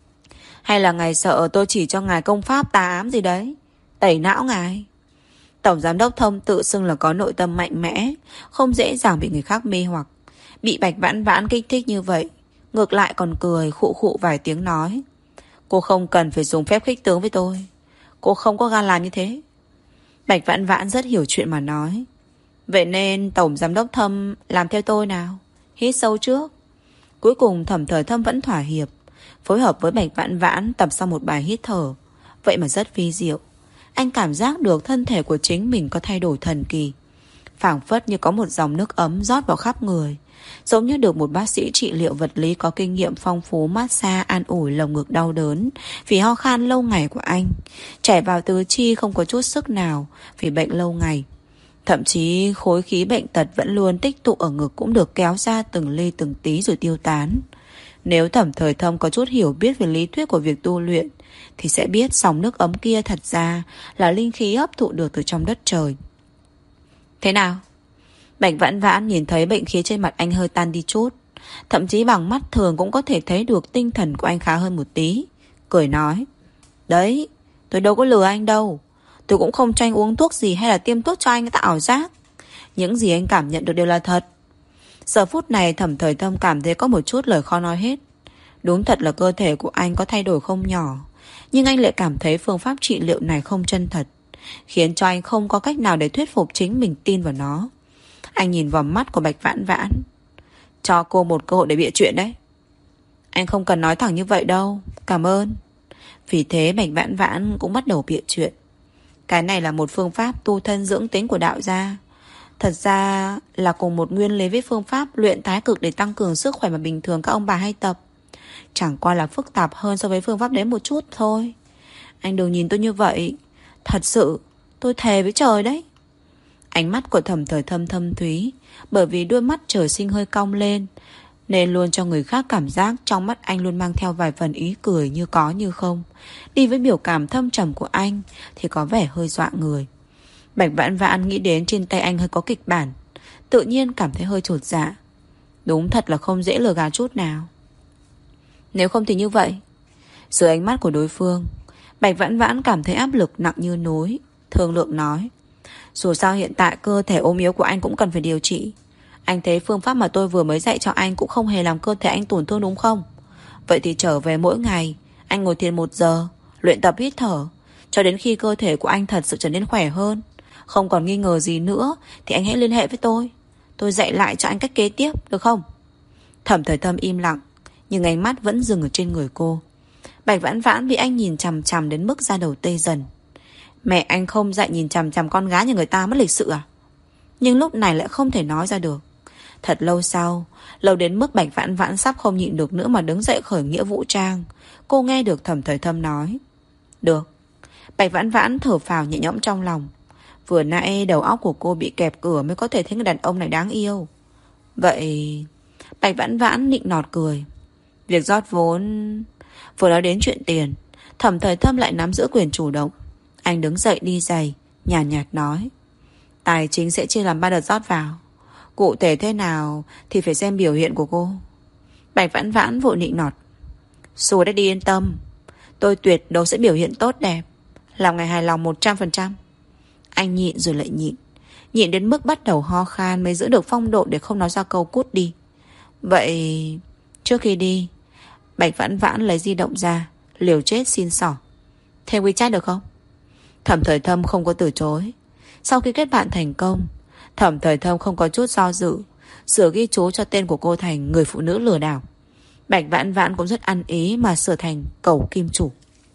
Speaker 2: hay là ngài sợ tôi chỉ cho ngài công pháp tà ám gì đấy, tẩy não ngài. Tổng Giám đốc Thâm tự xưng là có nội tâm mạnh mẽ, không dễ dàng bị người khác mê hoặc. Bị Bạch Vãn Vãn kích thích như vậy, ngược lại còn cười khụ khụ vài tiếng nói, cô không cần phải dùng phép khích tướng với tôi, cô không có gan làm như thế. Bạch Vãn Vãn rất hiểu chuyện mà nói, vậy nên Tổng Giám đốc Thâm làm theo tôi nào, hít sâu trước. Cuối cùng Thẩm Thời Thâm vẫn thỏa hiệp, phối hợp với Bạch Vãn Vãn tập xong một bài hít thở. Vậy mà rất vi diệu, anh cảm giác được thân thể của chính mình có thay đổi thần kỳ, phảng phất như có một dòng nước ấm rót vào khắp người, giống như được một bác sĩ trị liệu vật lý có kinh nghiệm phong phú massage an ủi lồng ngực đau đớn vì ho khan lâu ngày của anh. Chảy vào tứ chi không có chút sức nào vì bệnh lâu ngày. Thậm chí khối khí bệnh tật vẫn luôn tích tụ ở ngực cũng được kéo ra từng ly từng tí rồi tiêu tán. Nếu Thẩm Thời Thâm có chút hiểu biết về lý thuyết của việc tu luyện thì sẽ biết dòng nước ấm kia thật ra là linh khí hấp thụ được từ trong đất trời. Thế nào? Bạch Vãn Vãn nhìn thấy bệnh khí trên mặt anh hơi tan đi chút. Thậm chí bằng mắt thường cũng có thể thấy được tinh thần của anh khá hơn một tí. Cười nói: Đấy, tôi đâu có lừa anh đâu. Tôi cũng không cho anh uống thuốc gì hay là tiêm thuốc cho anh tạo ảo giác. Những gì anh cảm nhận được đều là thật. Giờ phút này Thẩm Thời Thâm cảm thấy có một chút lời khó nói hết. Đúng thật là cơ thể của anh có thay đổi không nhỏ, nhưng anh lại cảm thấy phương pháp trị liệu này không chân thật, khiến cho anh không có cách nào để thuyết phục chính mình tin vào nó. Anh nhìn vào mắt của Bạch Vãn Vãn: Cho cô một cơ hội để bịa chuyện đấy. Anh không cần nói thẳng như vậy đâu, cảm ơn. Vì thế Bạch Vãn Vãn cũng bắt đầu bịa chuyện. Cái này là một phương pháp tu thân dưỡng tính của đạo gia. Thật ra là cùng một nguyên lý với phương pháp luyện thái cực để tăng cường sức khỏe mà bình thường các ông bà hay tập. Chẳng qua là phức tạp hơn so với phương pháp đấy một chút thôi. Anh đừng nhìn tôi như vậy. Thật sự, tôi thề với trời đấy. Ánh mắt của Thẩm Thời Thâm thâm thúy, bởi vì đôi mắt trời sinh hơi cong lên, nên luôn cho người khác cảm giác trong mắt anh luôn mang theo vài phần ý cười như có như không. Đi với biểu cảm thâm trầm của anh thì có vẻ hơi dọa người. Bạch Vãn Vãn nghĩ đến trên tay anh hơi có kịch bản, tự nhiên cảm thấy hơi chột dạ. Đúng thật là không dễ lừa gạt chút nào. Nếu không thì như vậy. Dưới ánh mắt của đối phương, Bạch Vãn Vãn cảm thấy áp lực nặng như núi. Thương lượng nói: Dù sao hiện tại cơ thể ốm yếu của anh cũng cần phải điều trị. Anh thấy phương pháp mà tôi vừa mới dạy cho anh cũng không hề làm cơ thể anh tổn thương đúng không? Vậy thì trở về mỗi ngày anh ngồi thiền một giờ, luyện tập hít thở, cho đến khi cơ thể của anh thật sự trở nên khỏe hơn, không còn nghi ngờ gì nữa, thì anh hãy liên hệ với tôi. Tôi dạy lại cho anh cách kế tiếp, được không? Thẩm Thời Thâm im lặng, nhưng ánh mắt vẫn dừng ở trên người cô. Bạch Vãn Vãn bị anh nhìn chằm chằm đến mức da đầu tê dần. Mẹ anh không dạy nhìn chằm chằm con gái nhà người ta mất lịch sự à? Nhưng lúc này lại không thể nói ra được. Thật lâu sau, lâu đến mức Bạch Vãn Vãn sắp không nhịn được nữa mà đứng dậy khởi nghĩa vũ trang, cô nghe được Thẩm Thời Thâm nói: Được. Bạch Vãn Vãn thở phào nhẹ nhõm trong lòng. Vừa nãy đầu óc của cô bị kẹp cửa mới có thể thấy người đàn ông này đáng yêu. Vậy... Bạch Vãn Vãn nịnh nọt cười. Việc rót vốn... Vừa nói đến chuyện tiền, Thẩm Thời Thâm lại nắm giữ quyền chủ động. Anh đứng dậy đi giày, nhàn nhạt, nhạt nói: Tài chính sẽ chia làm ba đợt rót vào. Cụ thể thế nào thì phải xem biểu hiện của cô. Bạch Vãn Vãn vội nịnh nọt: Xua đã đi yên tâm, tôi tuyệt đối sẽ biểu hiện tốt đẹp, làm ngày hài lòng một trăm phần trăm. Anh nhịn rồi lại nhịn, nhịn đến mức bắt đầu ho khan mới giữ được phong độ để không nói ra câu cút đi. Vậy trước khi đi, Bạch Vãn Vãn lấy di động ra, liều chết xin xỏ: Thêm WeChat được không? Thẩm Thời Thâm không có từ chối. Sau khi kết bạn thành công, Thẩm Thời Thâm không có chút do dự, sửa ghi chú cho tên của cô thành người phụ nữ lừa đảo. Bạch Vãn Vãn cũng rất ăn ý mà sửa thành cẩu kim chủ.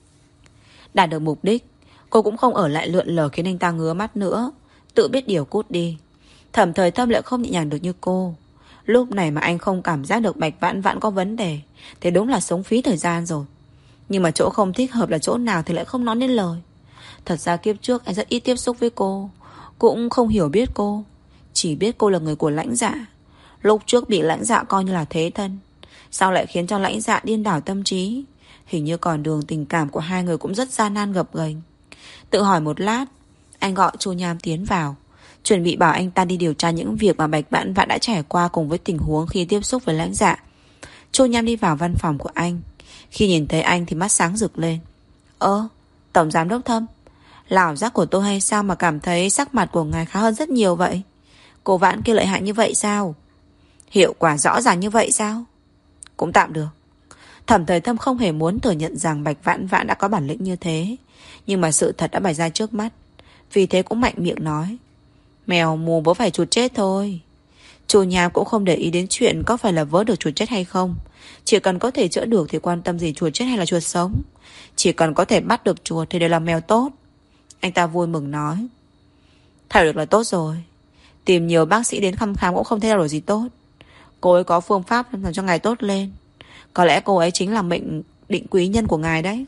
Speaker 2: Đạt được mục đích, cô cũng không ở lại lượn lờ khiến anh ta ngứa mắt nữa, tự biết điều cút đi. Thẩm Thời Thâm lại không nhẹ nhàng được như cô. Lúc này mà anh không cảm giác được Bạch Vãn Vãn có vấn đề thì đúng là sống phí thời gian rồi. Nhưng mà chỗ không thích hợp là chỗ nào thì lại không nói nên lời. Thật ra kiếp trước anh rất ít tiếp xúc với cô, cũng không hiểu biết cô, chỉ biết cô là người của Lãnh Dạ. Lúc trước bị Lãnh Dạ coi như là thế thân, sao lại khiến cho Lãnh Dạ điên đảo tâm trí. Hình như còn đường tình cảm của hai người cũng rất gian nan gập ghềnh. Tự hỏi một lát, anh gọi Chu Nham tiến vào, chuẩn bị bảo anh ta đi điều tra những việc mà Bạch Vãn Vãn đã trải qua cùng với tình huống khi tiếp xúc với Lãnh Dạ. Chu Nham đi vào văn phòng của anh. Khi nhìn thấy anh thì mắt sáng rực lên. Ơ, Tổng Giám Đốc Thâm, là ảo giác của tôi hay sao mà cảm thấy sắc mặt của ngài khá hơn rất nhiều vậy? Cô Vãn kia lợi hại như vậy sao? Hiệu quả rõ ràng như vậy sao? Cũng tạm được. Thẩm Thời Thâm không hề muốn thừa nhận rằng Bạch Vãn Vãn đã có bản lĩnh như thế, nhưng mà sự thật đã bày ra trước mắt, vì thế cũng mạnh miệng nói: Mèo mù bố phải chuột chết thôi. Chủ nhà cũng không để ý đến chuyện có phải là vớ được chuột chết hay không. Chỉ cần có thể chữa được thì quan tâm gì chuột chết hay là chuột sống. Chỉ cần có thể bắt được chuột thì đều là mèo tốt. Anh ta vui mừng nói: Thay được là tốt rồi. Tìm nhiều bác sĩ đến thăm khám cũng không thấy đâu gì tốt. Cô ấy có phương pháp làm cho ngài tốt lên. Có lẽ cô ấy chính là mệnh định quý nhân của ngài đấy.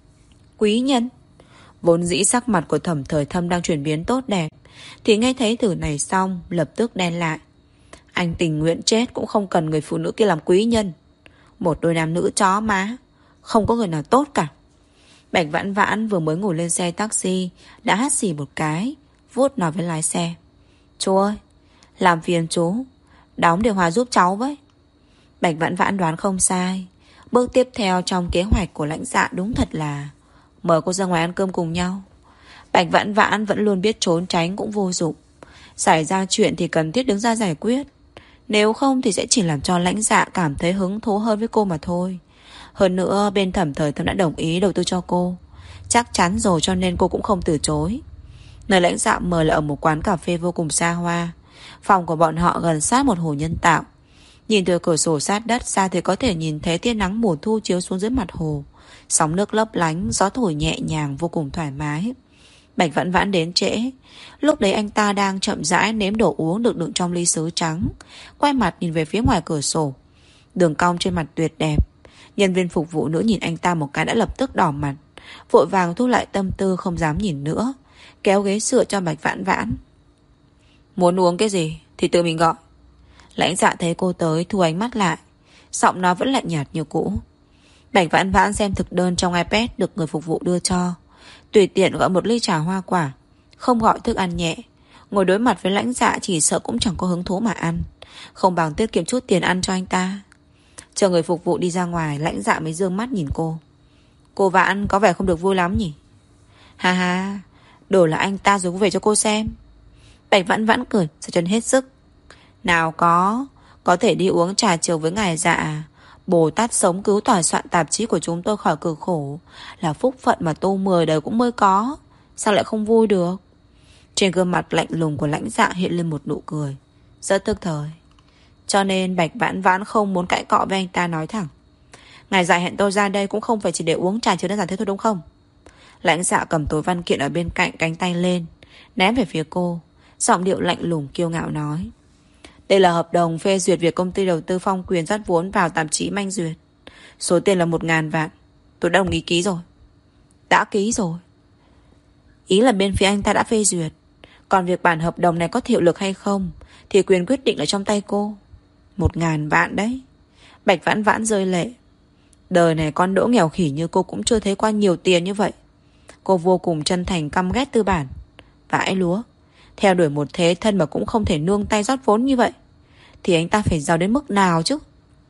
Speaker 2: Quý nhân? Vốn dĩ sắc mặt của Thẩm Thời Thâm đang chuyển biến tốt đẹp, thì nghe thấy từ này xong lập tức đen lại. Anh tình nguyện chết cũng không cần người phụ nữ kia làm quý nhân. Một đôi nam nữ chó má, không có người nào tốt cả. Bạch Vãn Vãn vừa mới ngồi lên xe taxi đã hắt xì một cái, vuốt nói với lái xe: Chú ơi, làm phiền chú đóng điều hòa giúp cháu với. Bạch Vãn Vãn đoán không sai. Bước tiếp theo trong kế hoạch của lãnh dạ đúng thật là mời cô ra ngoài ăn cơm cùng nhau. Bạch Vãn Vãn vẫn luôn biết trốn tránh cũng vô dụng. Xảy ra chuyện thì cần thiết đứng ra giải quyết. Nếu không thì sẽ chỉ làm cho lãnh dạ cảm thấy hứng thú hơn với cô mà thôi. Hơn nữa bên Thẩm Thời Thâm đã đồng ý đầu tư cho cô. Chắc chắn rồi, cho nên cô cũng không từ chối. Nơi lãnh dạ mời là ở một quán cà phê vô cùng xa hoa. Phòng của bọn họ gần sát một hồ nhân tạo. Nhìn từ cửa sổ sát đất ra thì có thể nhìn thấy tia nắng mùa thu chiếu xuống dưới mặt hồ. Sóng nước lấp lánh, gió thổi nhẹ nhàng vô cùng thoải mái. Bạch Vãn Vãn đến trễ. Lúc đấy anh ta đang chậm rãi nếm đồ uống được đựng trong ly sứ trắng, quay mặt nhìn về phía ngoài cửa sổ. Đường cong trên mặt tuyệt đẹp. Nhân viên phục vụ nữ nhìn anh ta một cái đã lập tức đỏ mặt, vội vàng thu lại tâm tư không dám nhìn nữa, kéo ghế dựa cho Bạch Vãn Vãn. Muốn uống cái gì thì tự mình gọi. Lãnh dạ thấy cô tới thu ánh mắt lại, giọng nói vẫn lạnh nhạt như cũ. Bạch Vãn Vãn xem thực đơn trong iPad được người phục vụ đưa cho, tùy tiện gọi một ly trà hoa quả, không gọi thức ăn nhẹ. Ngồi đối mặt với lãnh dạ chỉ sợ cũng chẳng có hứng thú mà ăn, không bằng tiết kiệm chút tiền ăn cho anh ta. Chờ người phục vụ đi ra ngoài, lãnh dạ mới dương mắt nhìn cô. Cô Vãn có vẻ không được vui lắm nhỉ? Ha ha, đổi là anh ta rồi cũng về cho cô xem. Bạch Vãn Vãn cười sẽ chân hết sức. Nào có, có thể đi uống trà chiều với ngài dạ. Bồ Tát sống cứu tòa soạn tạp chí của chúng tôi khỏi cực khổ, là phúc phận mà tu mười đời cũng mới có. Sao lại không vui được? Trên gương mặt lạnh lùng của lãnh dạ hiện lên một nụ cười rất tức thời. Cho nên Bạch Vãn Vãn không muốn cãi cọ với anh ta, nói thẳng: ngài dạ hẹn tôi ra đây cũng không phải chỉ để uống trà chiều đơn giản thế thôi đúng không? Lãnh dạ cầm tối văn kiện ở bên cạnh, cánh tay lên ném về phía cô, giọng điệu lạnh lùng kiêu ngạo nói: đây là hợp đồng phê duyệt việc công ty đầu tư Phong Quyền rót vốn vào tạp chí Manh Duyệt. Số tiền là một ngàn vạn. Tôi đã đồng ý ký rồi. Đã ký rồi? Ý là bên phía anh ta đã phê duyệt. Còn việc bản hợp đồng này có hiệu lực hay không thì quyền quyết định là trong tay cô. Một ngàn vạn đấy. Bạch Vãn Vãn rơi lệ. Đời này con đỗ nghèo khỉ như cô cũng chưa thấy qua nhiều tiền như vậy. Cô vô cùng chân thành căm ghét tư bản. Vãi lúa. Theo đuổi một thế thân mà cũng không thể nương tay rót vốn như vậy thì anh ta phải giàu đến mức nào chứ?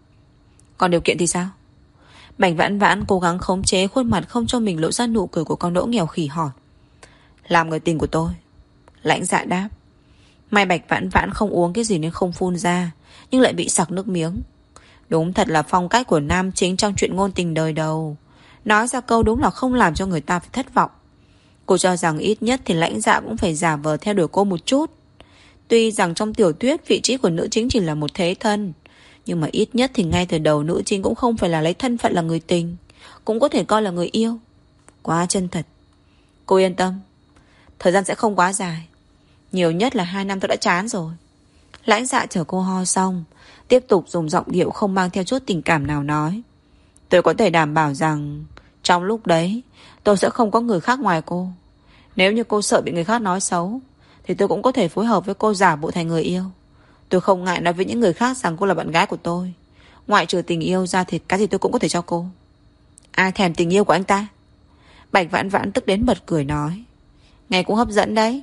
Speaker 2: Còn điều kiện thì sao? Bạch Vãn Vãn cố gắng khống chế khuôn mặt không cho mình lộ ra nụ cười của con đỗ nghèo khỉ, hỏi: làm người tình của tôi. Lãnh dạ đáp. May Bạch Vãn Vãn không uống cái gì nên không phun ra, nhưng lại bị sặc nước miếng. Đúng thật là phong cách của nam chính trong chuyện ngôn tình đời đầu. Nói ra câu đúng là không làm cho người ta phải thất vọng. Cô cho rằng ít nhất thì lãnh dạ cũng phải giả vờ theo đuổi cô một chút. Tuy rằng trong tiểu thuyết vị trí của nữ chính chỉ là một thế thân, nhưng mà ít nhất thì ngay từ đầu nữ chính cũng không phải là lấy thân phận là người tình, cũng có thể coi là người yêu. Quá chân thật. Cô yên tâm, thời gian sẽ không quá dài. Nhiều nhất là hai năm tôi đã chán rồi. Lãnh dạ chờ cô ho xong, tiếp tục dùng giọng điệu không mang theo chút tình cảm nào nói: tôi có thể đảm bảo rằng trong lúc đấy tôi sẽ không có người khác ngoài cô. Nếu như cô sợ bị người khác nói xấu thì tôi cũng có thể phối hợp với cô giả bộ thành người yêu. Tôi không ngại nói với những người khác rằng cô là bạn gái của tôi. Ngoại trừ tình yêu ra thì cái gì tôi cũng có thể cho cô. Ai thèm tình yêu của anh ta? Bạch Vãn Vãn tức đến bật cười nói: nghe cũng hấp dẫn đấy.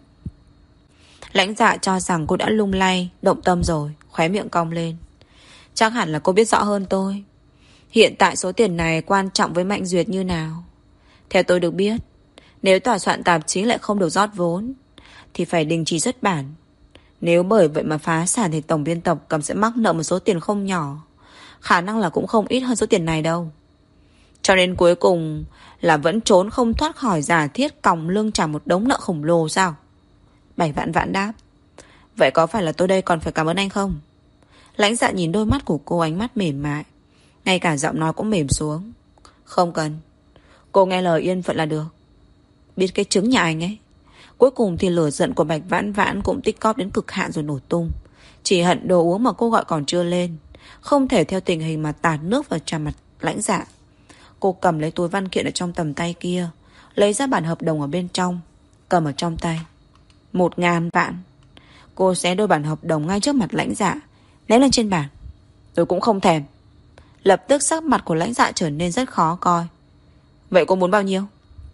Speaker 2: Lãnh dạ cho rằng cô đã lung lay, động tâm rồi, khóe miệng cong lên. Chắc hẳn là cô biết rõ hơn tôi. Hiện tại số tiền này quan trọng với Mạnh Duyệt như nào. Theo tôi được biết, nếu tòa soạn tạp chí lại không được rót vốn thì phải đình chỉ xuất bản. Nếu bởi vậy mà phá sản thì tổng biên tập cầm sẽ mắc nợ một số tiền không nhỏ. Khả năng là cũng không ít hơn số tiền này đâu. Cho nên cuối cùng là vẫn trốn không thoát khỏi giả thiết còng lưng trả một đống nợ khổng lồ sao? Bạch Vãn Vãn đáp. Vậy có phải là tôi đây còn phải cảm ơn anh không? Lãnh dạ nhìn đôi mắt của cô, ánh mắt mềm mại, ngay cả giọng nói cũng mềm xuống. Không cần. Cô nghe lời yên phận là được. Biết cái trứng nhà anh ấy. Cuối cùng thì lửa giận của Bạch Vãn Vãn cũng tích cóp đến cực hạn rồi nổ tung. Chỉ hận đồ uống mà cô gọi còn chưa lên, không thể theo tình hình mà tạt nước vào trà mặt Lãnh Dạ. Cô cầm lấy túi văn kiện ở trong tầm tay kia, lấy ra bản hợp đồng ở bên trong, cầm ở trong tay. Một ngàn vạn. Cô xé đôi bản hợp đồng ngay trước mặt Lãnh Dạ, ném lên trên bàn. Tôi cũng không thèm. Lập tức sắc mặt của Lãnh Dạ trở nên rất khó coi. Vậy cô muốn bao nhiêu?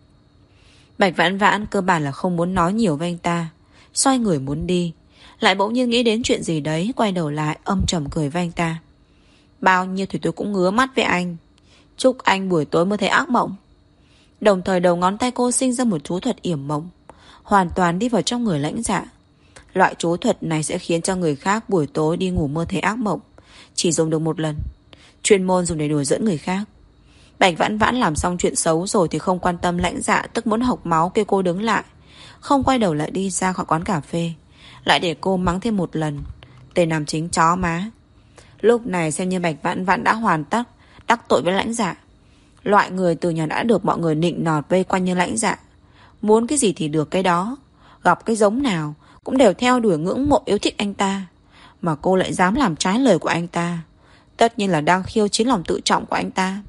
Speaker 2: Bạch Vãn Vãn cơ bản là không muốn nói nhiều với anh ta, xoay người muốn đi, lại bỗng nhiên nghĩ đến chuyện gì đấy, quay đầu lại âm trầm cười với anh ta. Bao nhiêu thì tôi cũng ngứa mắt với anh. Chúc anh buổi tối mới thấy ác mộng. Đồng thời đầu ngón tay cô sinh ra một chú thuật yểm mộng, hoàn toàn đi vào trong người Lãnh Dạ. Loại chú thuật này sẽ khiến cho người khác buổi tối đi ngủ mơ thấy ác mộng, chỉ dùng được một lần, chuyên môn dùng để đùa giỡn người khác. Bạch Vãn Vãn làm xong chuyện xấu rồi thì không quan tâm Lãnh Dạ tức muốn hộc máu kêu cô đứng lại, không quay đầu lại đi ra khỏi quán cà phê, lại để cô mắng thêm một lần. Tên nam chính chó má. Lúc này xem như Bạch Vãn Vãn đã hoàn tất đắc tội với Lãnh Dạ. Loại người từ nhỏ đã được mọi người nịnh nọt vây quanh như Lãnh Dạ, muốn cái gì thì được cái đó, gặp cái giống nào cũng đều theo đuổi ngưỡng mộ yêu thích anh ta. Mà cô lại dám làm trái lời của anh ta, tất nhiên là đang khiêu chiến lòng tự trọng của anh ta.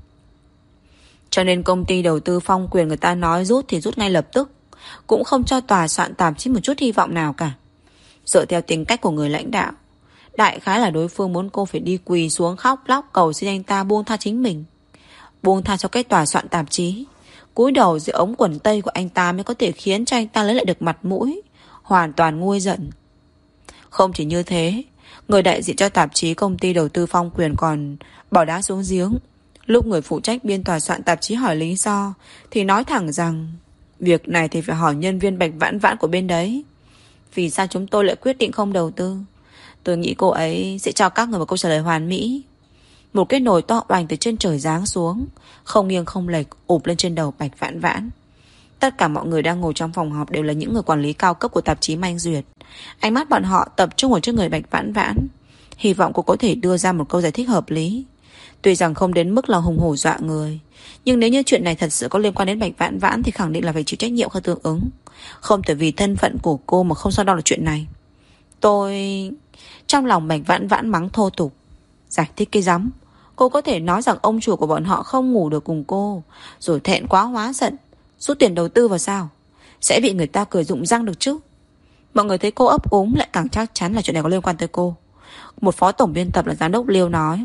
Speaker 2: Cho nên công ty đầu tư Phong Quyền người ta nói rút thì rút ngay lập tức, cũng không cho tòa soạn tạp chí một chút hy vọng nào cả. Dựa theo tính cách của người lãnh đạo, đại khái là đối phương muốn cô phải đi quỳ xuống khóc lóc cầu xin anh ta buông tha chính mình, buông tha cho cái tòa soạn tạp chí, cúi đầu dưới ống quần tây của anh ta mới có thể khiến cho anh ta lấy lại được mặt mũi, hoàn toàn nguôi giận. Không chỉ như thế, người đại diện cho tạp chí công ty đầu tư Phong Quyền còn bỏ đá xuống giếng. Lúc người phụ trách biên tòa soạn tạp chí hỏi lý do thì nói thẳng rằng việc này thì phải hỏi nhân viên Bạch Vãn Vãn của bên đấy. Vì sao chúng tôi lại quyết định không đầu tư? Tôi nghĩ cô ấy sẽ cho các người một câu trả lời hoàn mỹ. Một cái nồi to oành từ trên trời giáng xuống, không nghiêng không lệch ụp lên trên đầu Bạch Vãn Vãn. Tất cả mọi người đang ngồi trong phòng họp đều là những người quản lý cao cấp của tạp chí Manh Duyệt. Ánh mắt bọn họ tập trung ở trước người Bạch Vãn Vãn, hy vọng cô có thể đưa ra một câu giải thích hợp lý. Tuy rằng không đến mức là hùng hổ dọa người, nhưng nếu như chuyện này thật sự có liên quan đến Bạch Vãn Vãn thì khẳng định là phải chịu trách nhiệm không tương ứng. Không thể vì thân phận của cô mà không so đo được chuyện này. Tôi... Trong lòng Bạch Vãn Vãn mắng thô tục. Giải thích cái rắm. Cô có thể nói rằng ông chủ của bọn họ không ngủ được cùng cô, rồi thẹn quá hóa giận, rút tiền đầu tư vào sao? Sẽ bị người ta cười rụng răng được chứ? Mọi người thấy cô ấp úng lại càng chắc chắn là chuyện này có liên quan tới cô. Một phó tổng biên tập là giám đốc Liêu nói: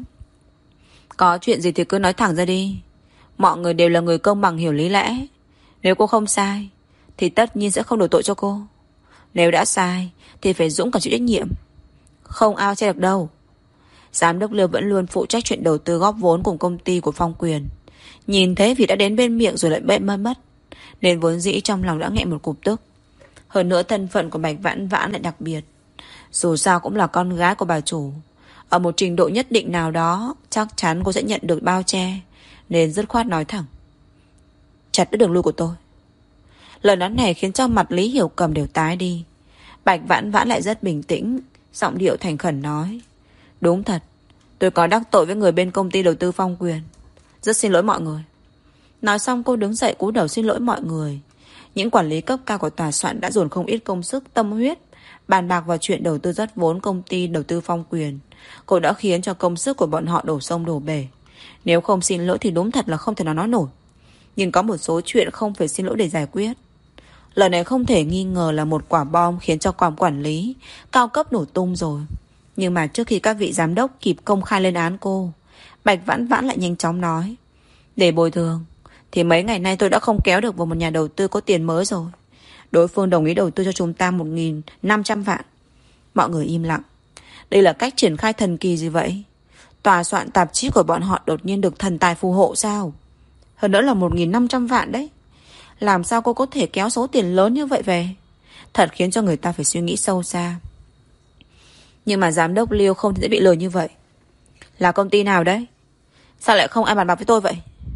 Speaker 2: có chuyện gì thì cứ nói thẳng ra đi. Mọi người đều là người công bằng hiểu lý lẽ. Nếu cô không sai thì tất nhiên sẽ không đổ tội cho cô. Nếu đã sai thì phải dũng cảm chịu trách nhiệm. Không ao che được đâu. Giám đốc Liêu vẫn luôn phụ trách chuyện đầu tư góp vốn cùng công ty của Phong Quyền. Nhìn thế vì đã đến bên miệng rồi lại bệ mất mất, nên vốn dĩ trong lòng đã nghẹn một cục tức. Hơn nữa thân phận của Bạch Vãn Vãn lại đặc biệt. Dù sao cũng là con gái của bà chủ, ở một trình độ nhất định nào đó chắc chắn cô sẽ nhận được bao che, nên dứt khoát nói thẳng: chặt đứt đường lui của tôi. Lời nói này khiến cho mặt Lý Hiểu Cầm đều tái đi. Bạch Vãn Vãn lại rất bình tĩnh, giọng điệu thành khẩn nói: đúng thật, tôi có đắc tội với người bên công ty đầu tư Phong Quyền, rất xin lỗi mọi người. Nói xong cô đứng dậy cúi đầu xin lỗi mọi người. Những quản lý cấp cao của tòa soạn đã dồn không ít công sức tâm huyết bàn bạc vào chuyện đầu tư rót vốn công ty đầu tư Phong Quyền. Cô đã khiến cho công sức của bọn họ đổ sông đổ bể. Nếu không xin lỗi thì đúng thật là không thể nào nói nổi. Nhưng có một số chuyện không phải xin lỗi để giải quyết. Lần này không thể nghi ngờ là một quả bom khiến cho quản quản lý cao cấp nổ tung rồi. Nhưng mà trước khi các vị giám đốc kịp công khai lên án cô, Bạch Vãn Vãn lại nhanh chóng nói: để bồi thường thì mấy ngày nay tôi đã không kéo được vào một nhà đầu tư có tiền mới rồi. Đối phương đồng ý đầu tư cho chúng ta một nghìn năm trăm vạn. Mọi người im lặng. Đây là cách triển khai thần kỳ gì vậy? Tòa soạn tạp chí của bọn họ đột nhiên được thần tài phù hộ sao? Hơn nữa là một nghìn năm trăm vạn đấy. Làm sao cô có thể kéo số tiền lớn như vậy về? Thật khiến cho người ta phải suy nghĩ sâu xa. Nhưng mà giám đốc Liêu không thể dễ bị lừa như vậy. Là công ty nào đấy? Sao lại không ai bàn bạc với tôi vậy?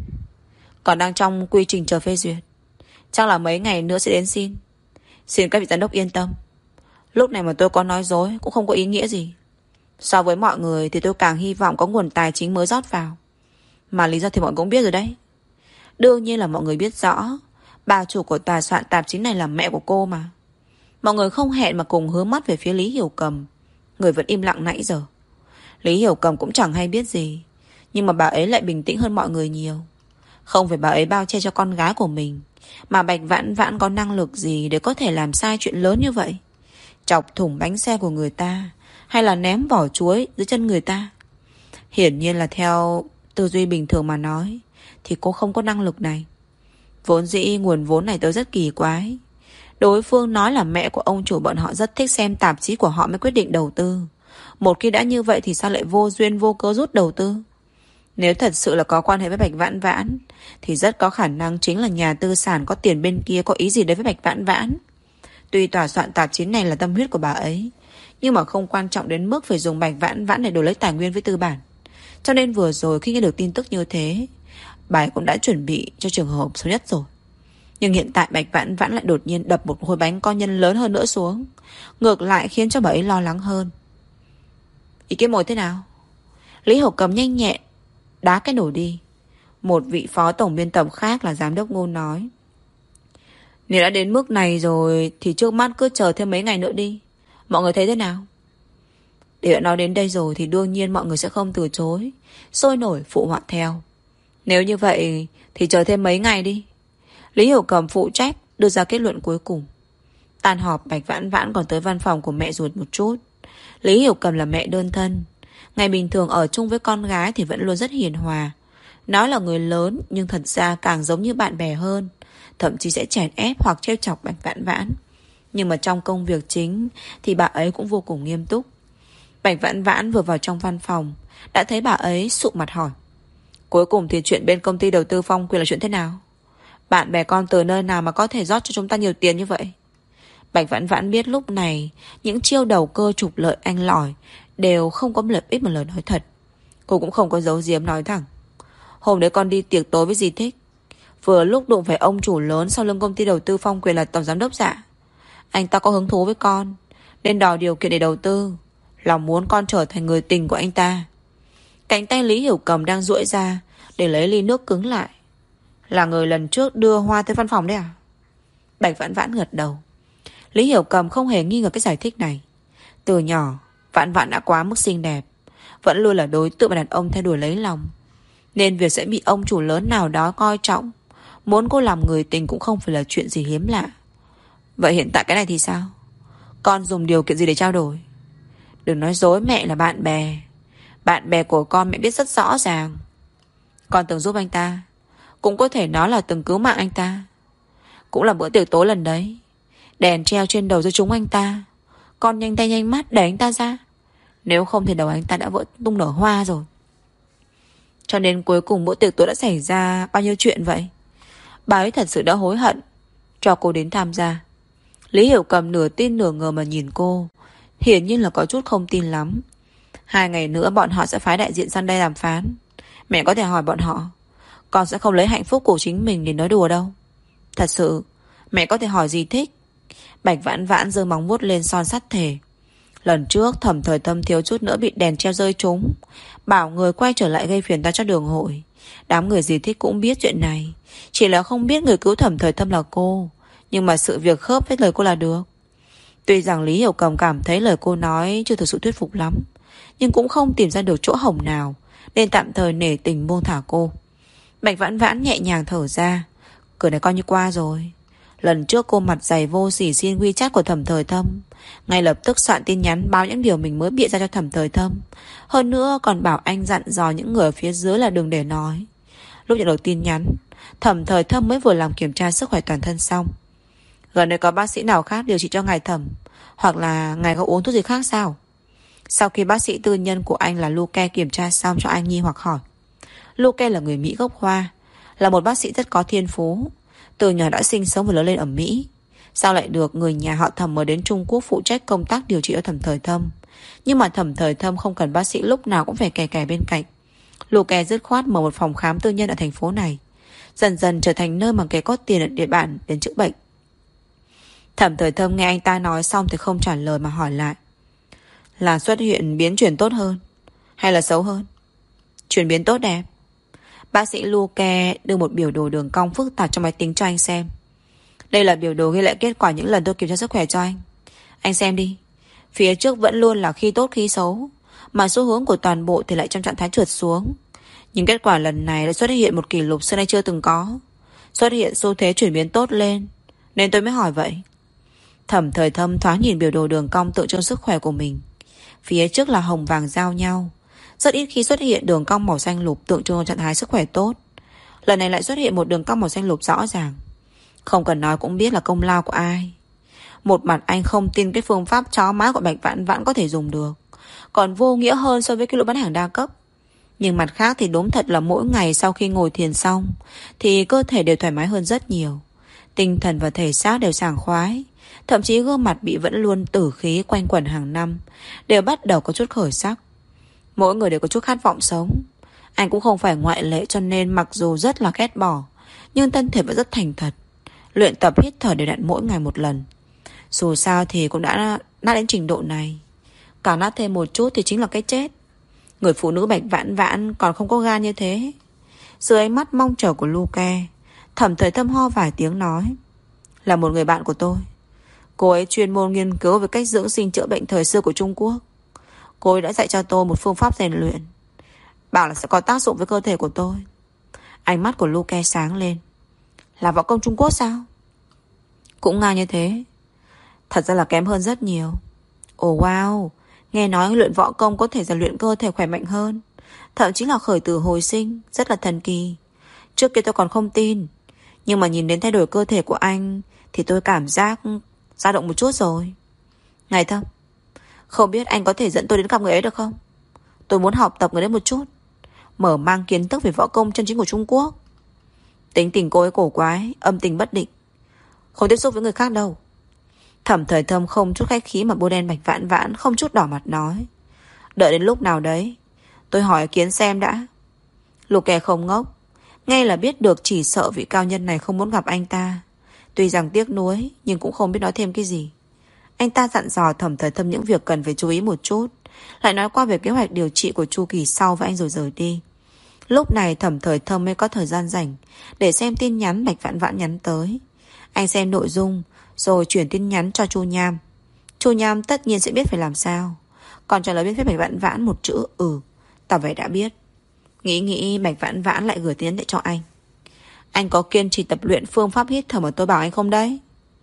Speaker 2: Còn đang trong quy trình chờ phê duyệt. Chắc là mấy ngày nữa sẽ đến xin. Xin các vị giám đốc yên tâm. Lúc này mà tôi có nói dối cũng không có ý nghĩa gì. So với mọi người thì tôi càng hy vọng có nguồn tài chính mới rót vào. Mà lý do thì mọi người cũng biết rồi đấy. Đương nhiên là mọi người biết rõ bà chủ của tòa soạn tạp chí này là mẹ của cô mà. Mọi người không hẹn mà cùng hướng mắt về phía Lý Hiểu Cầm. Người vẫn im lặng nãy giờ. Lý Hiểu Cầm cũng chẳng hay biết gì, nhưng mà bà ấy lại bình tĩnh hơn mọi người nhiều. Không phải bà ấy bao che cho con gái của mình, mà Bạch Vãn Vãn có năng lực gì để có thể làm sai chuyện lớn như vậy? Chọc thủng bánh xe của người ta, hay là ném vỏ chuối dưới chân người ta? Hiển nhiên là theo tư duy bình thường mà nói thì cô không có năng lực này. Vốn dĩ nguồn vốn này tới rất kỳ quái. Đối phương nói là mẹ của ông chủ bọn họ rất thích xem tạp chí của họ mới quyết định đầu tư. Một khi đã như vậy thì sao lại vô duyên vô cớ rút đầu tư? Nếu thật sự là có quan hệ với Bạch Vãn Vãn thì rất có khả năng chính là nhà tư sản có tiền bên kia có ý gì đấy với Bạch Vãn Vãn. Tuy tòa soạn tạp chí này là tâm huyết của bà ấy, nhưng mà không quan trọng đến mức phải dùng Bạch Vãn Vãn để đổi lấy tài nguyên với tư bản. Cho nên vừa rồi khi nghe được tin tức như thế, bà ấy cũng đã chuẩn bị cho trường hợp xấu nhất rồi. Nhưng hiện tại Bạch Vãn Vãn lại đột nhiên đập một khối bánh co nhân lớn hơn nữa xuống, ngược lại khiến cho bà ấy lo lắng hơn. Ý kiến mồi thế nào? Lý Hiểu Cầm nhanh nhẹn đá cái nổ đi. Một vị phó tổng biên tập khác là giám đốc Ngôn nói: nếu đã đến mức này rồi thì trước mắt cứ chờ thêm mấy ngày nữa đi. Mọi người thấy thế nào? Để đã nói đến đây rồi thì đương nhiên mọi người sẽ không từ chối, sôi nổi phụ họa theo. Nếu như vậy thì chờ thêm mấy ngày đi. Lý Hiểu Cầm phụ trách đưa ra kết luận cuối cùng. Tan họp, Bạch Vãn Vãn còn tới văn phòng của mẹ ruột một chút. Lý Hiểu Cầm là mẹ đơn thân, ngày bình thường ở chung với con gái thì vẫn luôn rất hiền hòa. Nói là người lớn nhưng thật ra càng giống như bạn bè hơn, thậm chí sẽ chèn ép hoặc trêu chọc Bạch Vãn Vãn. Nhưng mà trong công việc chính thì bà ấy cũng vô cùng nghiêm túc. Bạch Vãn Vãn vừa vào trong văn phòng đã thấy bà ấy sụ mặt hỏi: cuối cùng thì chuyện bên công ty đầu tư Phong Quyền là chuyện thế nào? Bạn bè con từ nơi nào mà có thể rót cho chúng ta nhiều tiền như vậy? Bạch Vãn Vãn biết lúc này những chiêu đầu cơ trục lợi anh lỏi đều không có lợi ích mà lời nói thật. Cô cũng không có giấu giếm nói thẳng: hôm đấy con đi tiệc tối với dì Thích, vừa lúc đụng phải ông chủ lớn sau lưng công ty đầu tư Phong Quyền là tổng giám đốc Dạ. Anh ta có hứng thú với con nên đòi điều kiện để đầu tư, lòng muốn con trở thành người tình của anh ta. Cánh tay Lý Hiểu Cầm đang duỗi ra để lấy ly nước cứng lại. Là người lần trước đưa hoa tới văn phòng đấy à? Bạch Vãn Vãn gật đầu. Lý Hiểu Cầm không hề nghi ngờ cái giải thích này. Từ nhỏ Vãn Vãn đã quá mức xinh đẹp, vẫn luôn là đối tượng mà đàn ông theo đuổi lấy lòng, nên việc sẽ bị ông chủ lớn nào đó coi trọng, muốn cô làm người tình cũng không phải là chuyện gì hiếm lạ. Vậy hiện tại cái này thì sao? Con dùng điều kiện gì để trao đổi? Đừng nói dối mẹ là bạn bè. Bạn bè của con mẹ biết rất rõ ràng. Con từng giúp anh ta, cũng có thể nói là từng cứu mạng anh ta. Cũng là bữa tiệc tối lần đấy, đèn treo trên đầu rơi trúng anh ta, con nhanh tay nhanh mắt đẩy anh ta ra. Nếu không thì đầu anh ta đã vỡ tung nở hoa rồi. Cho nên cuối cùng bữa tiệc tối đã xảy ra bao nhiêu chuyện vậy? Bà ấy thật sự đã hối hận cho cô đến tham gia. Lý Hiểu Cầm nửa tin nửa ngờ mà nhìn cô, hiển nhiên là có chút không tin lắm. Hai ngày nữa bọn họ sẽ phái đại diện sang đây đàm phán. Mẹ có thể hỏi bọn họ. Con sẽ không lấy hạnh phúc của chính mình để nói đùa đâu. Thật sự mẹ có thể hỏi gì thích. Bạch Vãn Vãn giơ móng vuốt lên son sắt thề. Lần trước Thẩm Thời Thâm thiếu chút nữa bị đèn treo rơi trúng, bảo người quay trở lại gây phiền ta cho đường hội. Đám người gì thích cũng biết chuyện này, chỉ là không biết người cứu Thẩm Thời Thâm là cô. Nhưng mà sự việc khớp với lời cô là được. Tuy rằng Lý Hiểu Cầm cảm thấy lời cô nói chưa thực sự thuyết phục lắm, nhưng cũng không tìm ra được chỗ hổng nào, nên tạm thời nể tình buông thả cô. Bạch Vãn Vãn nhẹ nhàng thở ra. Cửa này coi như qua rồi. Lần trước cô mặt dày vô sỉ xin WeChat của Thẩm Thời Thâm, ngay lập tức soạn tin nhắn báo những điều mình mới bịa ra cho Thẩm Thời Thâm. Hơn nữa còn bảo anh dặn dò những người ở phía dưới là đừng để nói. Lúc nhận được tin nhắn, Thẩm Thời Thâm mới vừa làm kiểm tra sức khỏe toàn thân xong. Gần đây có bác sĩ nào khác điều trị cho ngài Thẩm, hoặc là ngài có uống thuốc gì khác sao? Sau khi bác sĩ tư nhân của anh là Luke kiểm tra xong cho anh nghi hoặc hỏi. Luke là người Mỹ gốc Hoa, là một bác sĩ rất có thiên phú, từ nhỏ đã sinh sống và lớn lên ở Mỹ. Sao lại được người nhà họ Thẩm mời đến Trung Quốc phụ trách công tác điều trị ở Thẩm Thời Thâm? Nhưng mà Thẩm Thời Thâm không cần bác sĩ lúc nào cũng phải kè kè bên cạnh. Luke dứt khoát mở một phòng khám tư nhân ở thành phố này, dần dần trở thành nơi mà kẻ có tiền ở địa bàn đến chữa bệnh. Thẩm Thời Thâm nghe anh ta nói xong thì không trả lời mà hỏi lại. Là xuất hiện biến chuyển tốt hơn hay là xấu hơn? Chuyển biến tốt đẹp. Bác sĩ Luke đưa một biểu đồ đường cong phức tạp trong máy tính cho anh xem. Đây là biểu đồ ghi lại kết quả những lần tôi kiểm tra sức khỏe cho anh. Anh xem đi. Phía trước vẫn luôn là khi tốt khi xấu, mà xu hướng của toàn bộ thì lại trong trạng thái trượt xuống. Nhưng kết quả lần này lại xuất hiện một kỷ lục xưa nay chưa từng có, xuất hiện xu thế chuyển biến tốt lên, nên tôi mới hỏi vậy. Thẩm Thời Thâm thoáng nhìn biểu đồ đường cong tượng trưng sức khỏe của mình. Phía trước là hồng vàng giao nhau, rất ít khi xuất hiện đường cong màu xanh lục tượng trưng trạng thái sức khỏe tốt. Lần này lại xuất hiện một đường cong màu xanh lục rõ ràng. Không cần nói cũng biết là công lao của ai. Một mặt anh không tin cái phương pháp chó má của Bạch Vãn Vãn có thể dùng được, còn vô nghĩa hơn so với cái lỗ bán hàng đa cấp. Nhưng mặt khác thì đúng thật là mỗi ngày sau khi ngồi thiền xong thì cơ thể đều thoải mái hơn rất nhiều. Tinh thần và thể xác đều sảng khoái. Thậm chí gương mặt bị vẫn luôn tử khí quanh quẩn hàng năm đều bắt đầu có chút khởi sắc. Mỗi người đều có chút khát vọng sống. Anh cũng không phải ngoại lệ, cho nên mặc dù rất là ghét bỏ, nhưng thân thể vẫn rất thành thật, luyện tập hít thở đều đặn mỗi ngày một lần. Dù sao thì cũng đã nát đến trình độ này, càng nát thêm một chút thì chính là cái chết. Người phụ nữ Bạch Vãn Vãn còn không có gan như thế. Dưới ánh mắt mong chờ của Luke, Thẩm Thời Thâm ho vài tiếng nói: là một người bạn của tôi. Cô ấy chuyên môn nghiên cứu về cách dưỡng sinh chữa bệnh thời xưa của Trung Quốc. Cô ấy đã dạy cho tôi một phương pháp rèn luyện, bảo là sẽ có tác dụng với cơ thể của tôi. Ánh mắt của Luke sáng lên. Là võ công Trung Quốc sao? Cũng ngang như thế. Thật ra là kém hơn rất nhiều. Ồ wow, nghe nói luyện võ công có thể rèn luyện cơ thể khỏe mạnh hơn, thậm chí là khởi tử hồi sinh, rất là thần kỳ. Trước kia tôi còn không tin, nhưng mà nhìn đến thay đổi cơ thể của anh thì tôi cảm giác dao động một chút rồi. Ngài Thâm, không biết anh có thể dẫn tôi đến gặp người ấy được không? Tôi muốn học tập người ấy một chút, mở mang kiến thức về võ công chân chính của Trung Quốc. Tính tình cô ấy cổ quái, âm tình bất định, không tiếp xúc với người khác đâu. Thẩm Thời Thâm không chút khách khí mà bôi đen Bạch Vãn Vãn, không chút đỏ mặt nói: đợi đến lúc nào đấy tôi hỏi ý kiến xem đã. Luke không ngốc, nghe là biết được chỉ sợ vị cao nhân này không muốn gặp anh ta. Tuy rằng tiếc nuối nhưng cũng không biết nói thêm cái gì. Anh ta dặn dò Thẩm Thời Thâm những việc cần phải chú ý một chút, lại nói qua về kế hoạch điều trị của chu kỳ sau với anh rồi rời đi. Lúc này Thẩm Thời Thâm mới có thời gian rảnh để xem tin nhắn Bạch Vãn Vãn nhắn tới. Anh xem nội dung rồi chuyển tin nhắn cho Chu Nham. Chu Nham tất nhiên sẽ biết phải làm sao, còn trả lời bên phía Bạch Vãn Vãn một chữ ừ, tỏ vẻ đã biết. Nghĩ nghĩ Bạch Vãn Vãn lại gửi tin nhắn để cho anh: anh có kiên trì tập luyện phương pháp hít thở mà tôi bảo anh không đấy?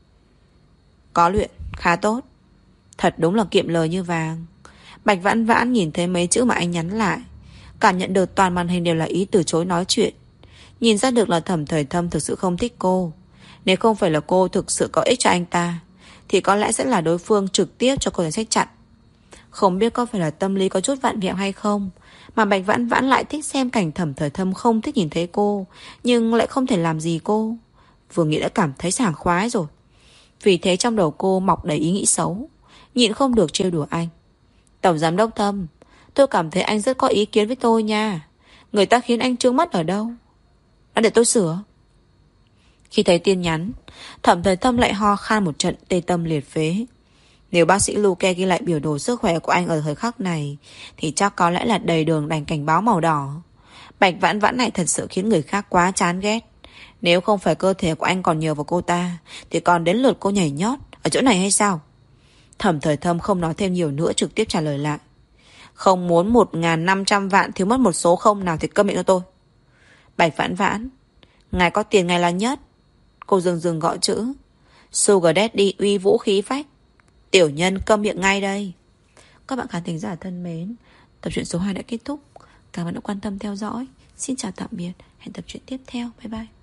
Speaker 2: Có luyện, khá tốt. Thật đúng là kiệm lời như vàng. Bạch Vãn Vãn nhìn thấy mấy chữ mà anh nhắn lại, cảm nhận được toàn màn hình đều là ý từ chối nói chuyện. Nhìn ra được là Thẩm Thời Thâm thực sự không thích cô. Nếu không phải là cô thực sự có ích cho anh ta thì có lẽ sẽ là đối phương trực tiếp cho cô danh sách chặn. Không biết có phải là tâm lý có chút vặn vẹo hay không mà Bạch Vãn Vãn lại thích xem cảnh Thẩm Thời Thâm không thích nhìn thấy cô, nhưng lại không thể làm gì cô. Vừa nghĩ đã cảm thấy sảng khoái rồi. Vì thế trong đầu cô mọc đầy ý nghĩ xấu, nhịn không được trêu đùa anh: Tổng giám đốc Thâm, tôi cảm thấy anh rất có ý kiến với tôi nha. Người ta khiến anh trướng mắt ở đâu? Đã để tôi sửa. Khi thấy tin nhắn, Thẩm Thời Thâm lại ho khan một trận tê tâm liệt phế. Nếu bác sĩ Luke ghi lại biểu đồ sức khỏe của anh ở thời khắc này thì chắc có lẽ là đầy đường đành cảnh báo màu đỏ. Bạch Vãn Vãn này thật sự khiến người khác quá chán ghét. Nếu không phải cơ thể của anh còn nhờ vào cô ta thì còn đến lượt cô nhảy nhót ở chỗ này hay sao? Thẩm Thời Thâm không nói thêm nhiều nữa, trực tiếp trả lời lại: không muốn một ngàn năm trăm vạn thiếu mất một số không nào thì câm miệng cho tôi. Bạch Vãn Vãn, ngài có tiền ngài là nhất. Cô dừng dừng gọi chữ. Sugar Daddy uy vũ khí phách. Tiểu nhân câm miệng ngay đây. Các bạn khán thính giả thân mến, tập truyện số hai đã kết thúc. Cảm ơn đã quan tâm theo dõi. Xin chào tạm biệt. Hẹn tập truyện tiếp theo. Bye bye.